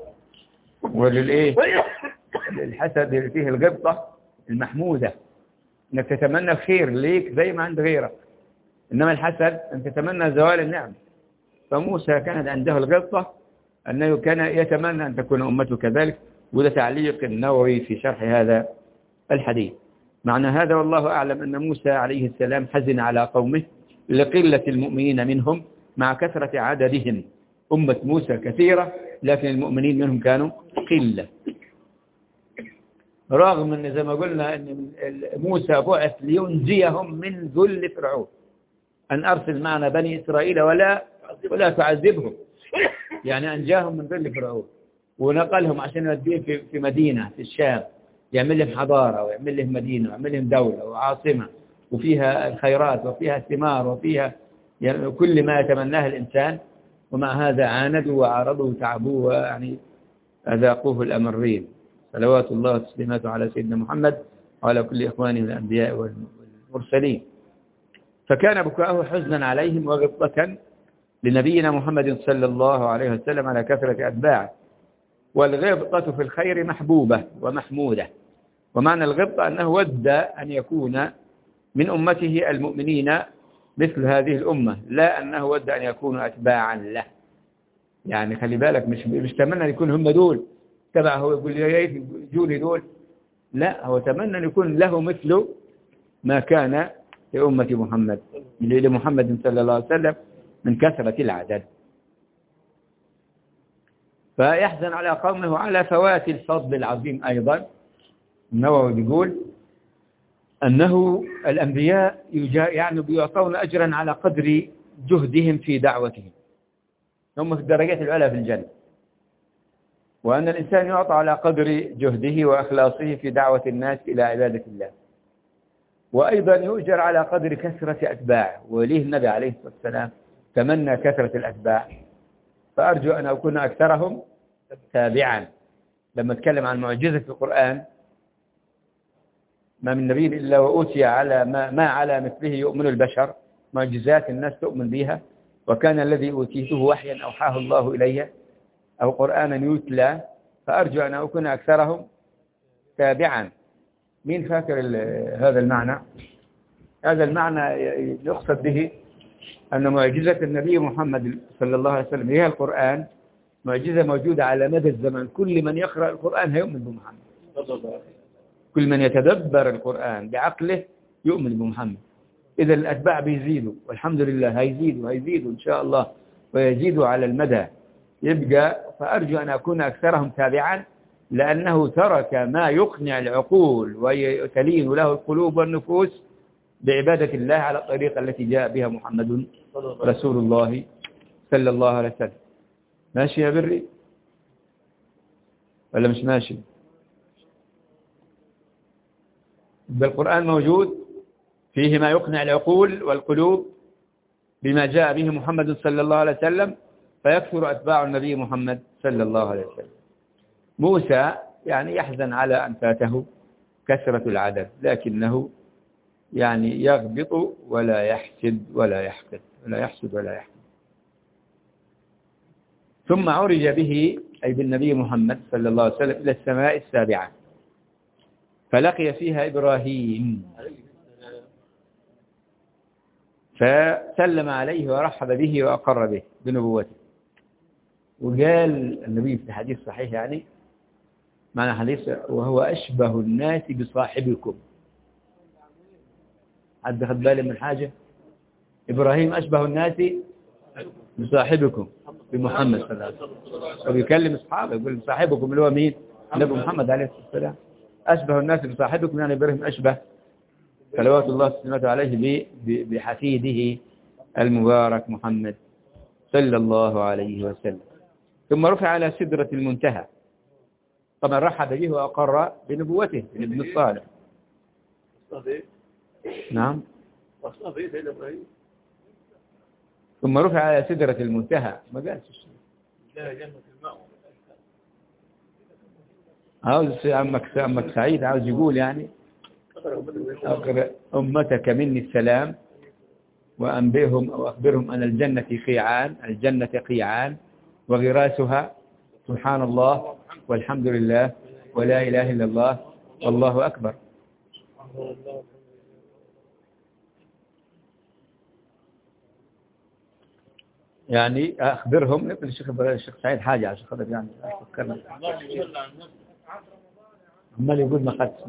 الحسد اللي فيه الغبطة المحمودة، انك تتمنى الخير ليك زي ما عند غيرك، انما الحسد ان تتمنى زوال النعم. فموسى كانت عنده الغبطة انه كان يتمنى ان تكون امته كذلك، وده تعليق النووي في شرح هذا الحديث. معنى هذا والله اعلم ان موسى عليه السلام حزن على قومه لقلة المؤمنين منهم مع كثرة عددهم. أمة موسى كثيرة لكن المؤمنين منهم كانوا قلة، رغم أن زي ما قلنا أن موسى بعث لينجيهم من ذل فرعون، أن أرسل معنا بني إسرائيل ولا تعذبهم، يعني أنجاهم من ذل فرعون ونقلهم عشان يوديهم في مدينة في الشام يعمل لهم حضارة ويعمل لهم مدينة ويعمل لهم دولة وعاصمة وفيها الخيرات وفيها الثمار وفيها يعني كل ما يتمناه الإنسان. ومع هذا عاندوا وعارضوا وتعبوا ويعني أذاقوه الأمرين. صلوات الله وتسليماته على سيدنا محمد وعلى كل إخوانه من الأنبياء والمرسلين. فكان بكاؤه حزنا عليهم وغبطة لنبينا محمد صلى الله عليه وسلم على كثرة أتباعه. والغبطة في الخير محبوبة ومحمودة. ومعنى الغبطة أنه ود أن يكون من أمته المؤمنين مثل هذه الأمة، لا أنه ود أن يكونوا أتباعا له. يعني خلي بالك، مش تمنى أن يكون هم دول تبعه يقول لي جوني دول، لا، هو تمنى أن يكون له مثل ما كان لأمة محمد لمحمد صلى الله عليه وسلم من كثرة العدد. فيحزن على قومه على فوات الفضل العظيم. أيضا النووي بيقول أنه الأنبياء يعني بيعطون أجرا على قدر جهدهم في دعوتهم، هم في الدرجات العلى في الجنة، وأن الإنسان يعطى على قدر جهده وأخلاصه في دعوة الناس إلى عبادة الله، وأيضا يؤجر على قدر كثرة أتباعه. وليه النبي عليه الصلاة والسلام تمنى كثرة الأتباع، فأرجو أن أكون أكثرهم تابعا. لما اتكلم عن معجزة في القرآن، ما من نبي إلا وأوتي على ما على مثله يؤمن البشر، معجزات الناس تؤمن بها. وكان الذي أوتيته وحيا أوحاه الله إلي أو قرآنا يتلى، فأرجو أن أكون أكثرهم تابعا. مين فاكر هذا المعنى؟ هذا المعنى يقصد به أن معجزة النبي محمد صلى الله عليه وسلم هي القرآن، معجزة موجودة على مدى الزمن. كل من يقرأ القرآن هيؤمن بمحمد، كل من يتدبر القرآن بعقله يؤمن بمحمد. إذا الأتباع بيزيدوا والحمد لله، هيزيدوا إن شاء الله ويزيدوا على المدى. يبقى فأرجو أن أكون أكثرهم تابعا، لأنه ترك ما يقنع العقول ويتلين له القلوب والنفوس بعبادة الله على الطريقة التي جاء بها محمد رسول الله صلى الله عليه وسلم. ماشي يا بري ولا مش ماشي؟ بالقرآن موجود فيه ما يقنع العقول والقلوب بما جاء به محمد صلى الله عليه وسلم، فيكثر أتباع النبي محمد صلى الله عليه وسلم. موسى يعني يحزن على أن فاته كثرة العدد، لكنه يعني يغبط ولا يحسد ولا يحقد ثم عرج به أي بالنبي محمد صلى الله عليه وسلم إلى السماء السابعة، فلقي فيها إبراهيم فسلم عليه ورحب به وأقر به بنبوته. وقال النبي في حديث صحيح، يعني معنى حديث، وهو أشبه الناس بصاحبكم. حد خد بالي من حاجة؟ إبراهيم أشبه الناس بصاحبكم بمحمد صلى الله عليه وسلم، وبيكلم أصحابه يقول صاحبكم اللي هو مين؟ النبي محمد عليه الصلاة والسلام. أشبه الناس بصاحبكم يعني إبراهيم أشبه صلوات الله وسلامته عليه بحفيده المبارك محمد صلى الله عليه وسلم. ثم رفع على سدرة المنتهى، طبعا رحب به وأقر بنبوته ابن الصالح. نعم. ثم رفع على سدرة المنتهى، ما قالش عاوز عمك سعيد عاوز يقول يعني أقرأ أمتك مني السلام وأنبئهم أو أخبرهم أن الجنة قيعان وغراسها سبحان الله والحمد لله ولا إله إلا الله والله أكبر. يعني أخبرهم نقول الشيخ سعيد حاجة عشان خاطر يعني فكرنا عمال يقول ما خدش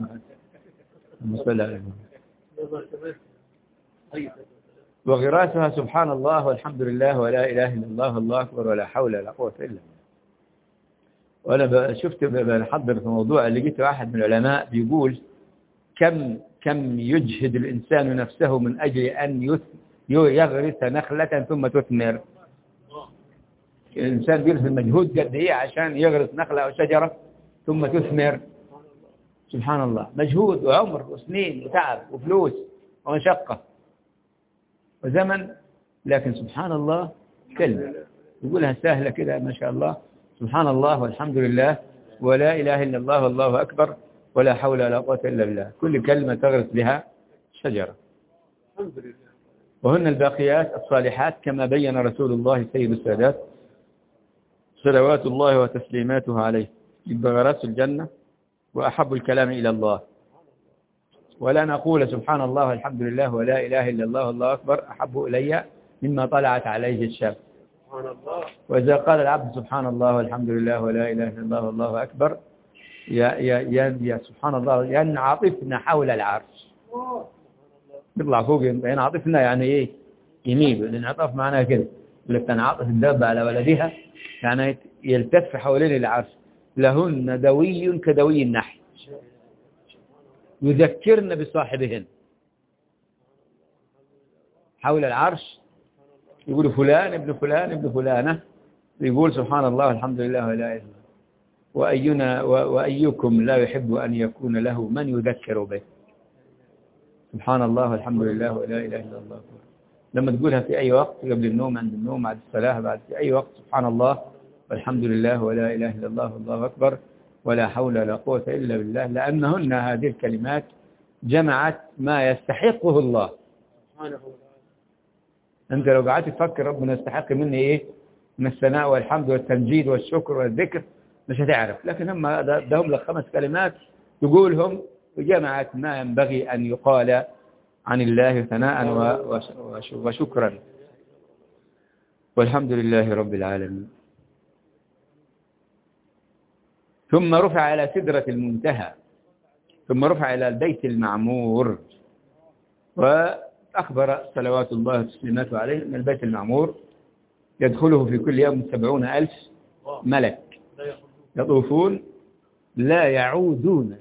وغراسها سبحان الله والحمد لله ولا إله إلا الله والله أكبر ولا حول ولا قوة إلا بالله. وأنا شفت بنحضر في موضوع اللي جيت واحد من العلماء بيقول كم يجهد الإنسان نفسه من أجل أن يغرس نخلة ثم تثمر. الإنسان بيبذل مجهود قد إيه عشان يغرس نخلة أو شجرة ثم تثمر. سبحان الله، مجهود وعمر وسنين وتعب وفلوس ومشقة وزمن، لكن سبحان الله كلمة يقولها سهلة كده ما شاء الله، سبحان الله والحمد لله ولا إله إلا الله والله أكبر ولا حول ولا قوة إلا بالله. كل كلمة تغرس بها شجرة. وهن الباقيات الصالحات كما بين رسول الله سيد السادات صلوات الله وتسليماته عليه. يبقى غرس الجنة وأحب الكلام إلى الله، ولا نقول سبحان الله والحمد لله ولا إله إلا الله والله أكبر أحب إلي مما طلعت عليه الشمس. وإذا قال العبد سبحان الله والحمد لله ولا إله إلا الله والله أكبر يا سبحان الله ينعطفنا حول العرش، يطلع فوق ينعطفنا يعني إيه؟ يميل. الانعطاف معناه كده اللي تنعطف الدابة على ولدها يعني يلتف حوالين العرش. لهن دوي كدوي النحل يذكرن بصاحبهن حول العرش. يقول فلان ابن فلان ابن فلانة، يقول سبحان الله والحمد لله ولا إله إلا الله. وأيكم لا يحب أن يكون له من يذكر به. سبحان الله والحمد لله ولا إله إلا الله. لما تقولها في أي وقت، قبل النوم، عند النوم، بعد الصلاة، بعد في أي وقت، سبحان الله والحمد لله ولا إله إلا الله والله أكبر ولا حول ولا قوة إلا بالله، لأنهن هذه الكلمات جمعت ما يستحقه الله. أنت لو قعدت تفكر ربنا يستحق مني إيه من الثناء والحمد والتمجيد والشكر والذكر مش هتعرف، لكن هم دهم لك 5 كلمات تقولهم وجمعت ما ينبغي أن يقال عن الله ثناء وشكرا. والحمد لله رب العالمين. ثم رفع إلى سدرة المنتهى، ثم رفع إلى البيت المعمور. وأخبر صلوات الله وتسليماته عليه أن البيت المعمور يدخله في كل يوم 70,000 ملك يطوفون لا يعودون.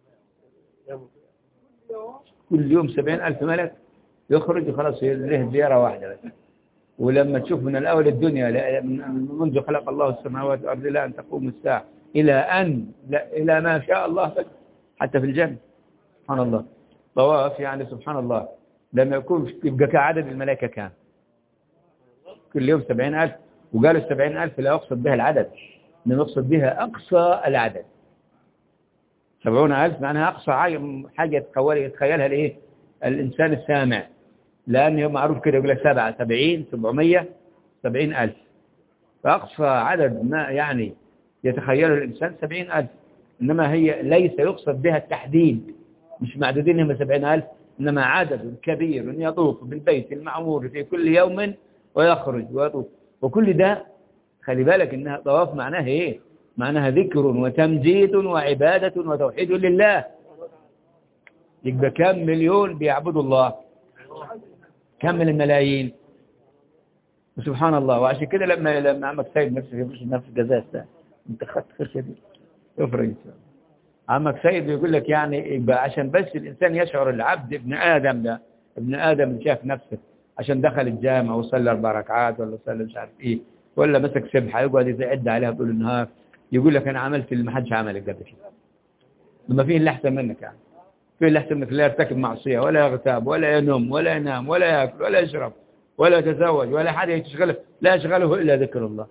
كل يوم 70,000 ملك يخرج خلاص له زيارة واحدة بس. ولما تشوف من الأول الدنيا منذ خلق الله السماوات والأرض إلى أن تقوم الساعة إلى ما شاء الله حتى في الجنة. سبحان الله. طواف يعني سبحان الله لما يكون يبقى كعدد الملائكة كان كل يوم 70,000. وقالوا 70,000 لا يقصد بها العدد، إنما يقصد بها أقصى العدد. 70,000 معناها أقصى حاجة يتخيلها الإيه الإنسان السامع، لأنه معروف كده يقول لك 7 70 700 70,000. فأقصى عدد ما يعني يتخيله الإنسان 70,000. إنما هي ليس يقصد بها التحديد، مش معدودين هم 70,000، إنما عدد كبير يطوف بالبيت المعمور في كل يوم ويخرج ويطوف. وكل ده خلي بالك إنها طواف معناها إيه؟ معناها ذكر وتمجيد وعبادة وتوحيد لله. يبقى كم مليون بيعبدوا الله، كم من الملايين. وسبحان الله. وعشان كده لما عمك سيد نفس جزاء انت خدت خير شديد افرج. عمك سيد يقول لك يعني يبقى عشان بس الإنسان يشعر العبد ابن آدم اللي شاف نفسه عشان دخل الجامع وصلى 4 ركعات ولا صلى مش عارف ايه ولا مسك سبحة يقعد يتعد عليها طول النهار، يقول لك أنا عملت اللي ما حدش عمله قبل كده. لما فيه اللي أحسن منك يعني، فيه اللي أحسن منك لا يرتكب معصية ولا يغتاب ولا ينام ولا ينام ولا يأكل ولا يشرب ولا يتزوج ولا حد يشغله، لا يشغله إلا ذكر الله.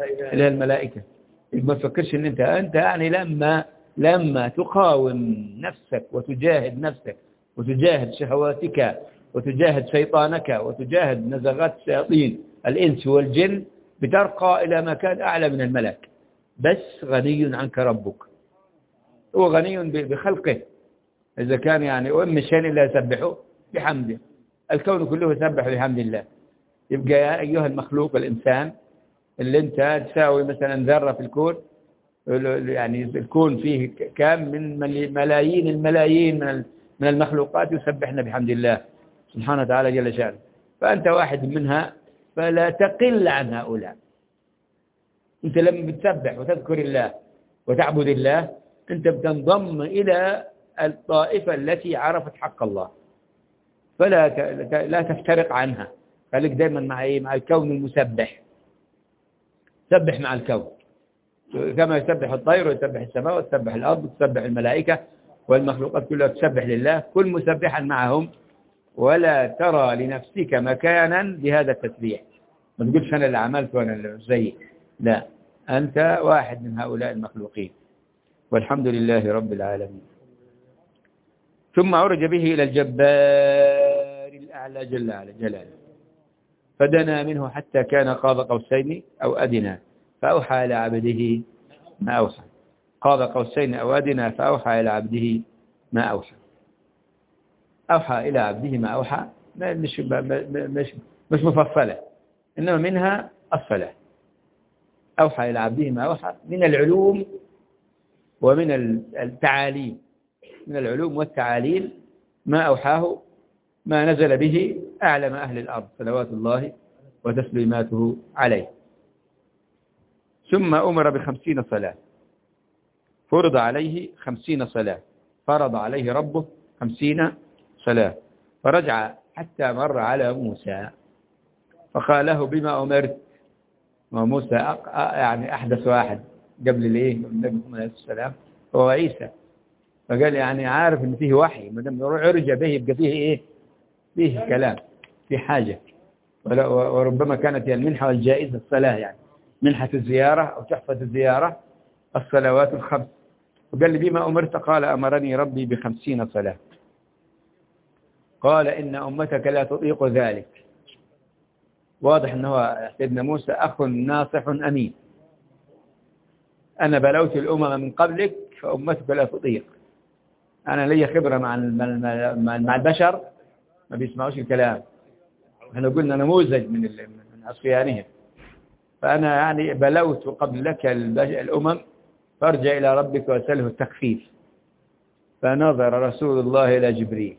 اللي هي الملائكة. ما تفكرش ان انت يعني لما تقاوم نفسك وتجاهد نفسك وتجاهد شهواتك وتجاهد شيطانك وتجاهد نزغات الشياطين الإنس والجن بترقى إلى مكان أعلى من الملك. بس غني عنك ربك، هو غني بخلقه. إذا كان يعني وإن شيء إلا يسبحه بحمده، الكون كله يسبح بحمد الله. يبقى يا أيها المخلوق الإنسان اللي أنت تساوي مثلا ذرة في الكون، يعني الكون فيه كم من ملايين الملايين من المخلوقات يسبحنا بحمد الله سبحانه وتعالى جل شأنه، فأنت واحد منها، فلا تقل عن هؤلاء. أنت لما بتسبح وتذكر الله وتعبد الله، أنت بتنضم إلى الطائفة التي عرفت حق الله، لا تفترق عنها. خليك دائما مع الكون المسبح، سبح مع الكون كما يسبح الطير ويسبح السماء وتسبح الأرض وتسبح الملائكة والمخلوقات كلها تسبح لله، كن مسبحا معهم، ولا ترى لنفسك مكانا بهذا التسبيح. ما تقولش أنا اللي عملت وأنا اللي زي، لا، أنت واحد من هؤلاء المخلوقين، والحمد لله رب العالمين. ثم عرج به إلى الجبار الأعلى جل جلاله، فدنا منه حتى كان قاب قوسين أو أدنى فأوحى إلى عبده ما أوحى. قاب قوسين أو أدنى فأوحى إلى عبده ما أوحى. أوحى إلى عبده ما أوحى مش مفصلة، إنما منها الصلاة. أوحى إلى عبده ما أوحى من العلوم ومن التعاليم، من العلوم والتعاليم ما أوحاه، ما نزل به أعلم أهل الأرض صلوات الله وتسليماته عليه. ثم أمر ب50 صلاة، فرض عليه 50 صلاة، فرض عليه ربه 50 صلاة. فرجع حتى مر على موسى فقال له بما أمرت. وموسى يعني أحدث واحد قبل النبي محمد عليه السلام هو عيسى، فقال يعني عارف إن فيه وحي، ما دام عرج به يبقى فيه فيه كلام، فيه حاجة. وربما كانت هي المنحة والجائزة الصلاة، يعني منحة الزيارة أو تحفة الزيارة الصلوات الخمس. وقال لي بما أمرت، قال أمرني ربي ب50 صلاة. قال إن أمتك لا تطيق ذلك. واضح أنه سيدنا موسى أخ ناصح أمين. أنا بلوت الأمم من قبلك فأمتك لا تطيق. أنا لي خبرة مع البشر ما بيسمعوش الكلام، احنا قلنا نموذج من عصيانهم. فأنا يعني بلوت قبل لك الأمم، فارجع إلى ربك وسأله التخفيف. فنظر رسول الله إلى جبريل،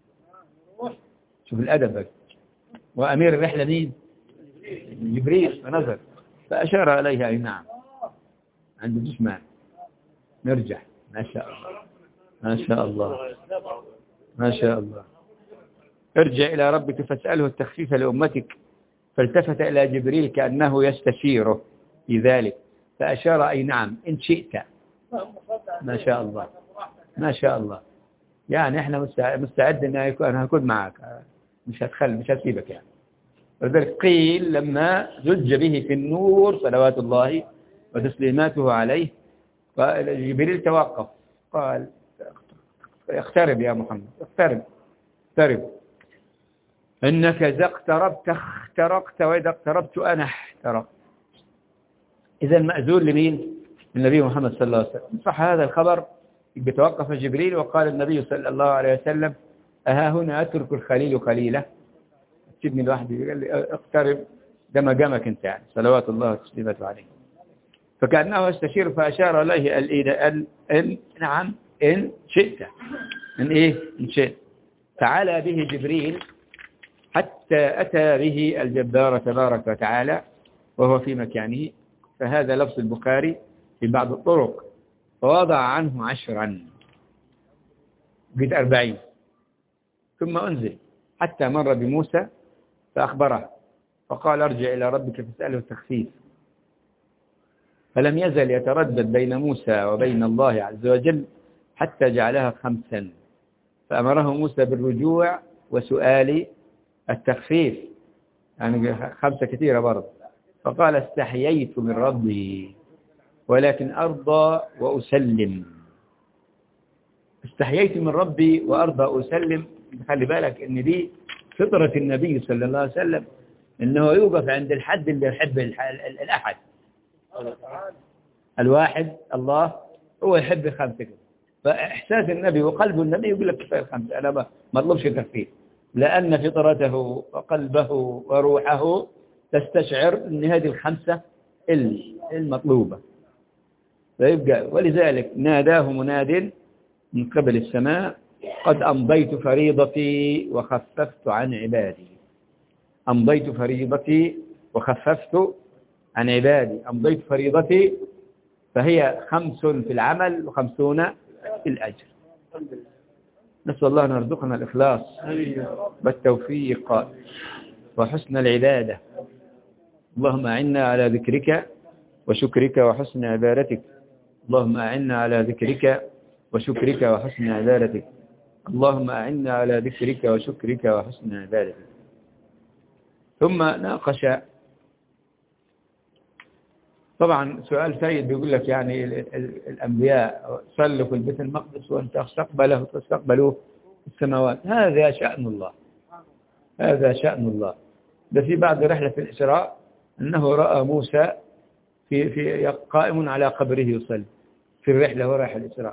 شوف الأدب، وأمير الرحلة مين؟ جبريل. فنظر فأشار عليها أي نعم، عنده جسمان، نرجع. ما شاء الله ما شاء الله ما شاء الله. ارجع إلى ربك فاسأله التخفيف لأمتك. فالتفت إلى جبريل كأنه يستشيره في ذلك، فأشار أي نعم إن شئت. ما شاء الله ما شاء الله. يعني احنا مستعد أن أنا هكون معك، مش هسيبك يعني. ولذلك قيل لما زج به في النور صلوات الله وتسليماته عليه، جبريل توقف قال اقترب يا محمد، اقترب، إنك إذا اقتربت اخترقت، وإذا اقتربت أنا احترقت. إذا مأذون لمين؟ النبي محمد صلى الله عليه وسلم. صح هذا الخبر. بتوقف جبريل وقال النبي صلى الله عليه وسلم أها هنا أترك الخليل خليله؟ سيبني لوحدي. قال لي اقترب، ده مقامك انت يعني صلوات الله وتسليماته عليه. فكأنه استشير فأشار إليه إن نعم إن شئت، إن شئت. تعالى به جبريل حتى أتى به الجبار تبارك وتعالى وهو في مكانه. فهذا لفظ البخاري في بعض الطرق. فوضع عنه 10 قد 40. ثم أنزل حتى مر بموسى فأخبره، فقال ارجع إلى ربك فاسأله التخفيف. فلم يزل يتردد بين موسى وبين الله عز وجل حتى جعلها 5. فأمره موسى بالرجوع وسؤال التخفيف، يعني 5 كثيرة برضه. فقال استحييت من ربي ولكن أرضى وأسلم. استحييت من ربي وأرضى وأسلم. خلي بالك إن دي فطرة النبي صلى الله عليه وسلم، إنه يوقف عند الحد اللي يحب الأحد الواحد الله، هو يحب خمسة. فإحساس النبي وقلب النبي يقول لك كفاية خمسة، أنا ما أطلبش تكفير، لأن فطرته وقلبه وروحه تستشعر أن هذه الخمسة المطلوبة. فيبقى ولذلك ناداه مناد من قبل السماء قد أمضيت فريضتي وخففت عن عبادي. أمضيت فريضتي وخففت عن عبادي. أمضيت فريضتي فهي 5 في العمل و50 في الأجر. نسأل الله أن يرزقنا الإخلاص والتوفيق وحسن العبادة. اللهم أعنا على ذكرك وشكرك وحسن عبادتك. اللهم أعنا على ذكرك وشكرك وحسن عبادتك. اللهم أعنا على ذكرك وشكرك وحسن عبادتك. ثم ناقش طبعا سؤال سيد بيقول لك يعني الأنبياء صلوا في البيت المقدس وأنت تستقبلوه السماوات. هذا شأن الله، هذا شأن الله. ده في بعد رحلة في الإسراء أنه رأى موسى في قائم على قبره يصلي في الرحلة وراح الإسراء.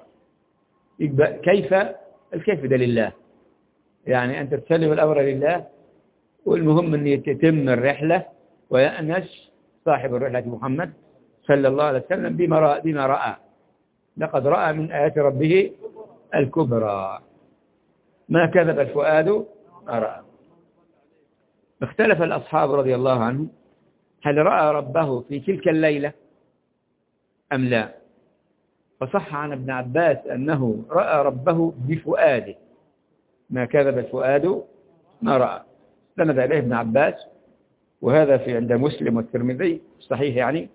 كيف ده لله، يعني أنت تسلم الأمر لله، والمهم أن تتم الرحلة ويأنس صاحب الرحلة محمد صلى الله عليه وسلم بما رأى. لقد رأى من آيات ربه الكبرى ما كذب الفؤاد ما رأى. اختلف الأصحاب رضي الله عنهم هل رأى ربه في تلك الليلة أم لا. فصح عن ابن عباس أنه رأى ربه بفؤاده، ما كذب الفؤاد ما رأى. سند إليه ابن عباس، وهذا في عند مسلم والترمذي صحيح يعني.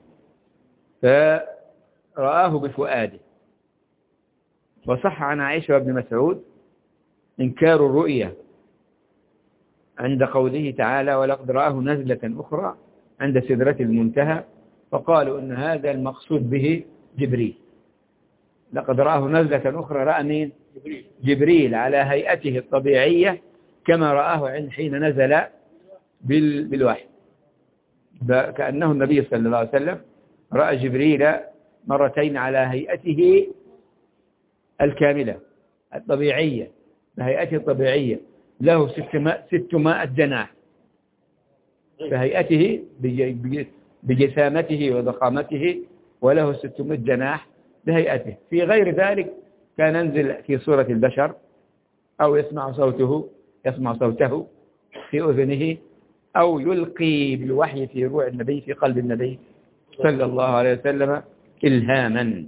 فرآه بفؤاده. وصح عن عائشة وابن مسعود إنكار الرؤية عند قوله تعالى ولقد رآه نزلة أخرى عند سدرة المنتهى، فقالوا إن هذا المقصود به جبريل. لقد رآه نزلة أخرى، رأى مين؟ جبريل على هيئته الطبيعية كما رآه حين نزل بالوحي. كأنه النبي صلى الله عليه وسلم رأى جبريل مرتين على هيئته الكاملة الطبيعية، بهيئته الطبيعية له 600 جناح بهيئته بجسامته وضخامته، وله 600 جناح بهيئته. في غير ذلك كان ينزل في صورة البشر أو يسمع صوته في أذنه، أو يلقي بالوحي في روح النبي في قلب النبي صلى الله عليه وسلم إلهاما.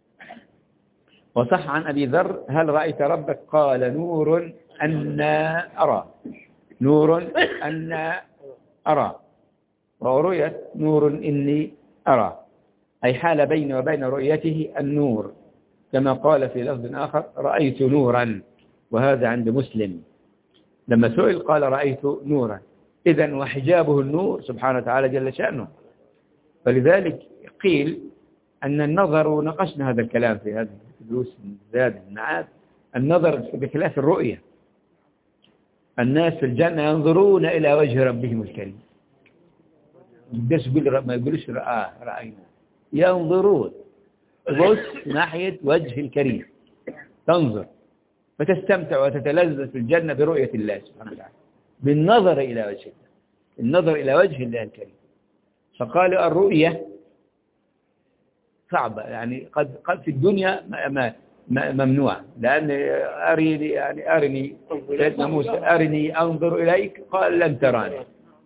وصح عن أبي ذر هل رأيت ربك؟ قال نور أنا أرى، نور أنا أرى. ورؤيت نور إني أرى، أي حال بيني وبين رؤيته النور، كما قال في لفظ آخر رأيت نورا، وهذا عند مسلم. لما سئل قال رأيت نورا. إذن وحجابه النور سبحانه وتعالى جل شأنه. فلذلك قيل أن النظر، ونقشنا هذا الكلام في هذه الدروس زاد المعاد، النظر بخلاف الرؤية. الناس في الجنة ينظرون إلى وجه ربهم الكريم، بس ما يقولش رأينا، ينظرون، بص ناحية وجه الكريم، تنظر فتستمتع وتتلذذ في الجنة برؤية الله سبحانه وتعالى، بالنظر إلى وجه الله، النظر إلى وجه الله الكريم. فقال الرؤية صعبة، يعني قد في الدنيا ممنوع، لأن أرني سيدنا موسى أرني أنظر إليك، قال لن تراني،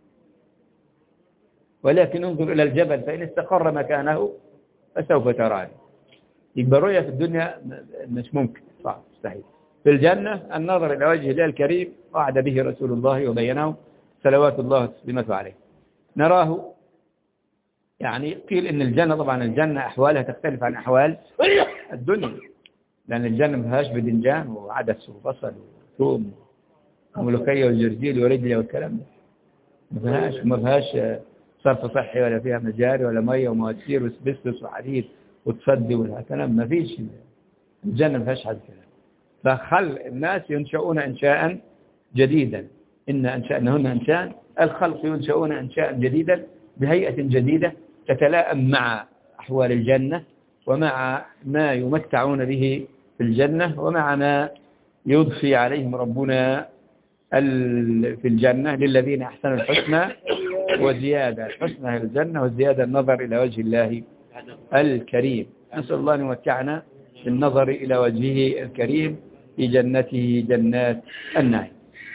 ولكن انظر إلى الجبل فإن استقر مكانه فسوف تراني. يبقى الرؤية في الدنيا مش ممكن، صعب مستحيل. في الجنة النظر إلى وجه الله الكريم وعد به رسول الله وبينه صلوات الله وسلامته عليه. نراه، يعني قيل إن الجنة، طبعا الجنة أحوالها تختلف عن أحوال الدنيا، لأن الجنة ما فيهاش بدنجان وعدس وبصل وثوم وملوخية والجرجيل ورجلة والكلام ده، ما فيهاش صرف صحي ولا فيها مجاري ولا مية ومواسير واسبستوس وحديد وتصدي والكلام ما فيش. الجنة ما فيهاش حد كلام. فخل الناس ينشؤون إنشاء جديدا، إن أنشأنهن إنشاء، الخلق ينشؤون إنشاء جديدا بهيئة جديدة تتلائم مع أحوال الجنة ومع ما يمتعون به في الجنة ومع ما يضفي عليهم ربنا في الجنة للذين أحسنوا الحسنى وزيادة. الحسنى الجنة والزيادة النظر إلى وجه الله الكريم. نسأل الله أن يمتعنا بالنظر إلى وجهه الكريم في جنته جنات النعيم.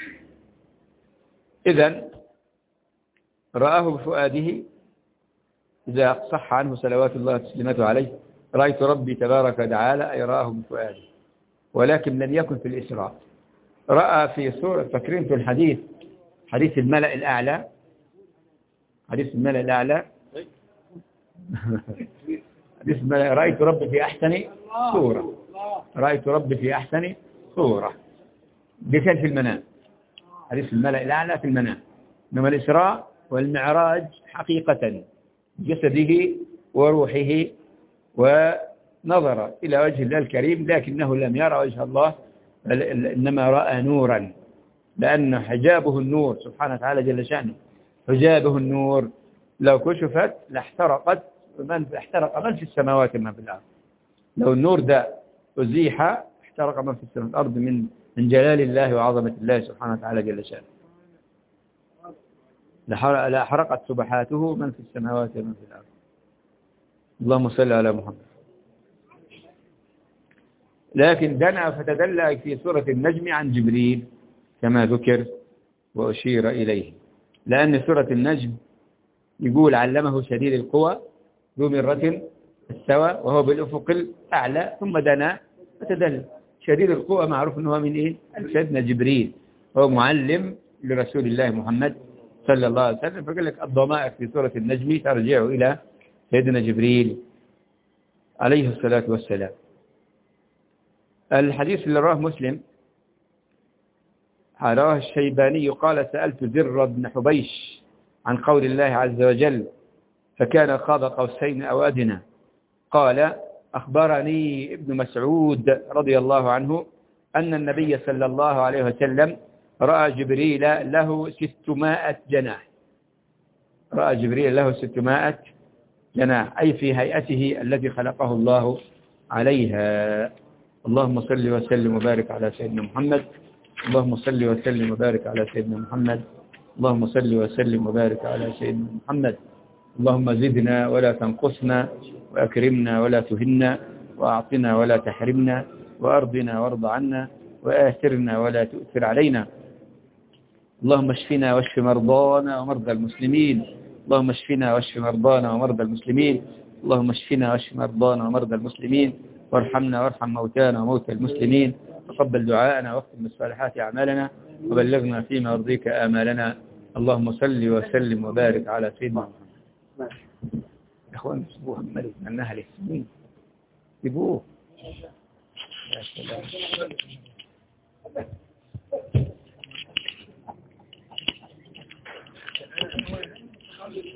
إذن رآه بفؤاده إذا صح عنه صلوات الله وتسليماته عليه رأيت ربي تبارك وتعالى، أي رآه بفؤاده، ولكن لم يكن في الإسراء. رأى في سورة، فاكرين في الحديث حديث الملأ الأعلى، حديث الملأ الأعلى حديث الملأ، رأيت ربي في أحسن صورة، رأيت ربي في أحسن صورة، دي كان في المنام، حديث الملأ الأعلى في المنام. إنما الإسراء والمعراج حقيقة جسده وروحه، ونظر إلى وجه الله الكريم، لكنه لم يرى وجه الله، إنما رأى نورا، لأن حجابه النور سبحانه وتعالى جل شأنه، حجابه النور، لو كشفت لاحترق من في السماوات ومن في الأرض. لو النور ده أزيح احترق من في السماوات والأرض من جلال الله وعظمة الله سبحانه وتعالى جل شأنه. لحرقت سبحاته من في السماوات ومن في الأرض. اللهم صل على محمد. لكن دنا فتدلى في سورة النجم عن جبريل كما ذكر وأشير إليه، لأن سورة النجم يقول علمه شديد القوى ذو مرة استوى وهو بالأفق الأعلى ثم دنا فتدلى. شديد القوى معروف أنه من إيه؟ سيدنا جبريل، هو معلم لرسول الله محمد صلى الله عليه وسلم. فقال لك الضمائر في سورة النجم ترجع إلى سيدنا جبريل عليه الصلاة والسلام. الحديث اللي رواه مسلم رواه الشيباني قال سألت زر بن حبيش عن قول الله عز وجل فكان قاب قوسين أو أدنى، قال أخبرني ابن مسعود رضي الله عنه أن النبي صلى الله عليه وسلم رأى جبريل له 600 جناح، رأى جبريل له 600 جناح، أي في هيئته التي خلقه الله عليها. اللهم صل وسلم وبارك على سيدنا محمد، اللهم صل وسلم وبارك على سيدنا محمد، اللهم صل وسلم وبارك على سيدنا محمد. اللهم زدنا ولا تنقصنا، وأكرمنا ولا تهنا، وأعطنا ولا تحرمنا، وأرضنا وارض عنا، وآثرنا ولا تؤثر علينا. اللهم اشفنا واشف مرضانا ومرضى المسلمين، اللهم اشفنا واشف مرضانا ومرضى المسلمين، اللهم اشفنا واشف مرضانا ومرضى المسلمين، وارحمنا وارحم موتانا وموتى المسلمين، وقبل دعاءنا واختم بالصالحات أعمالنا، وبلغنا فيما يرضيك آمالنا. اللهم صل وسلم وبارك على سيدنا محمد. يا اخوان سيبوها ملك منها للسنين، سيبوه يا سلام.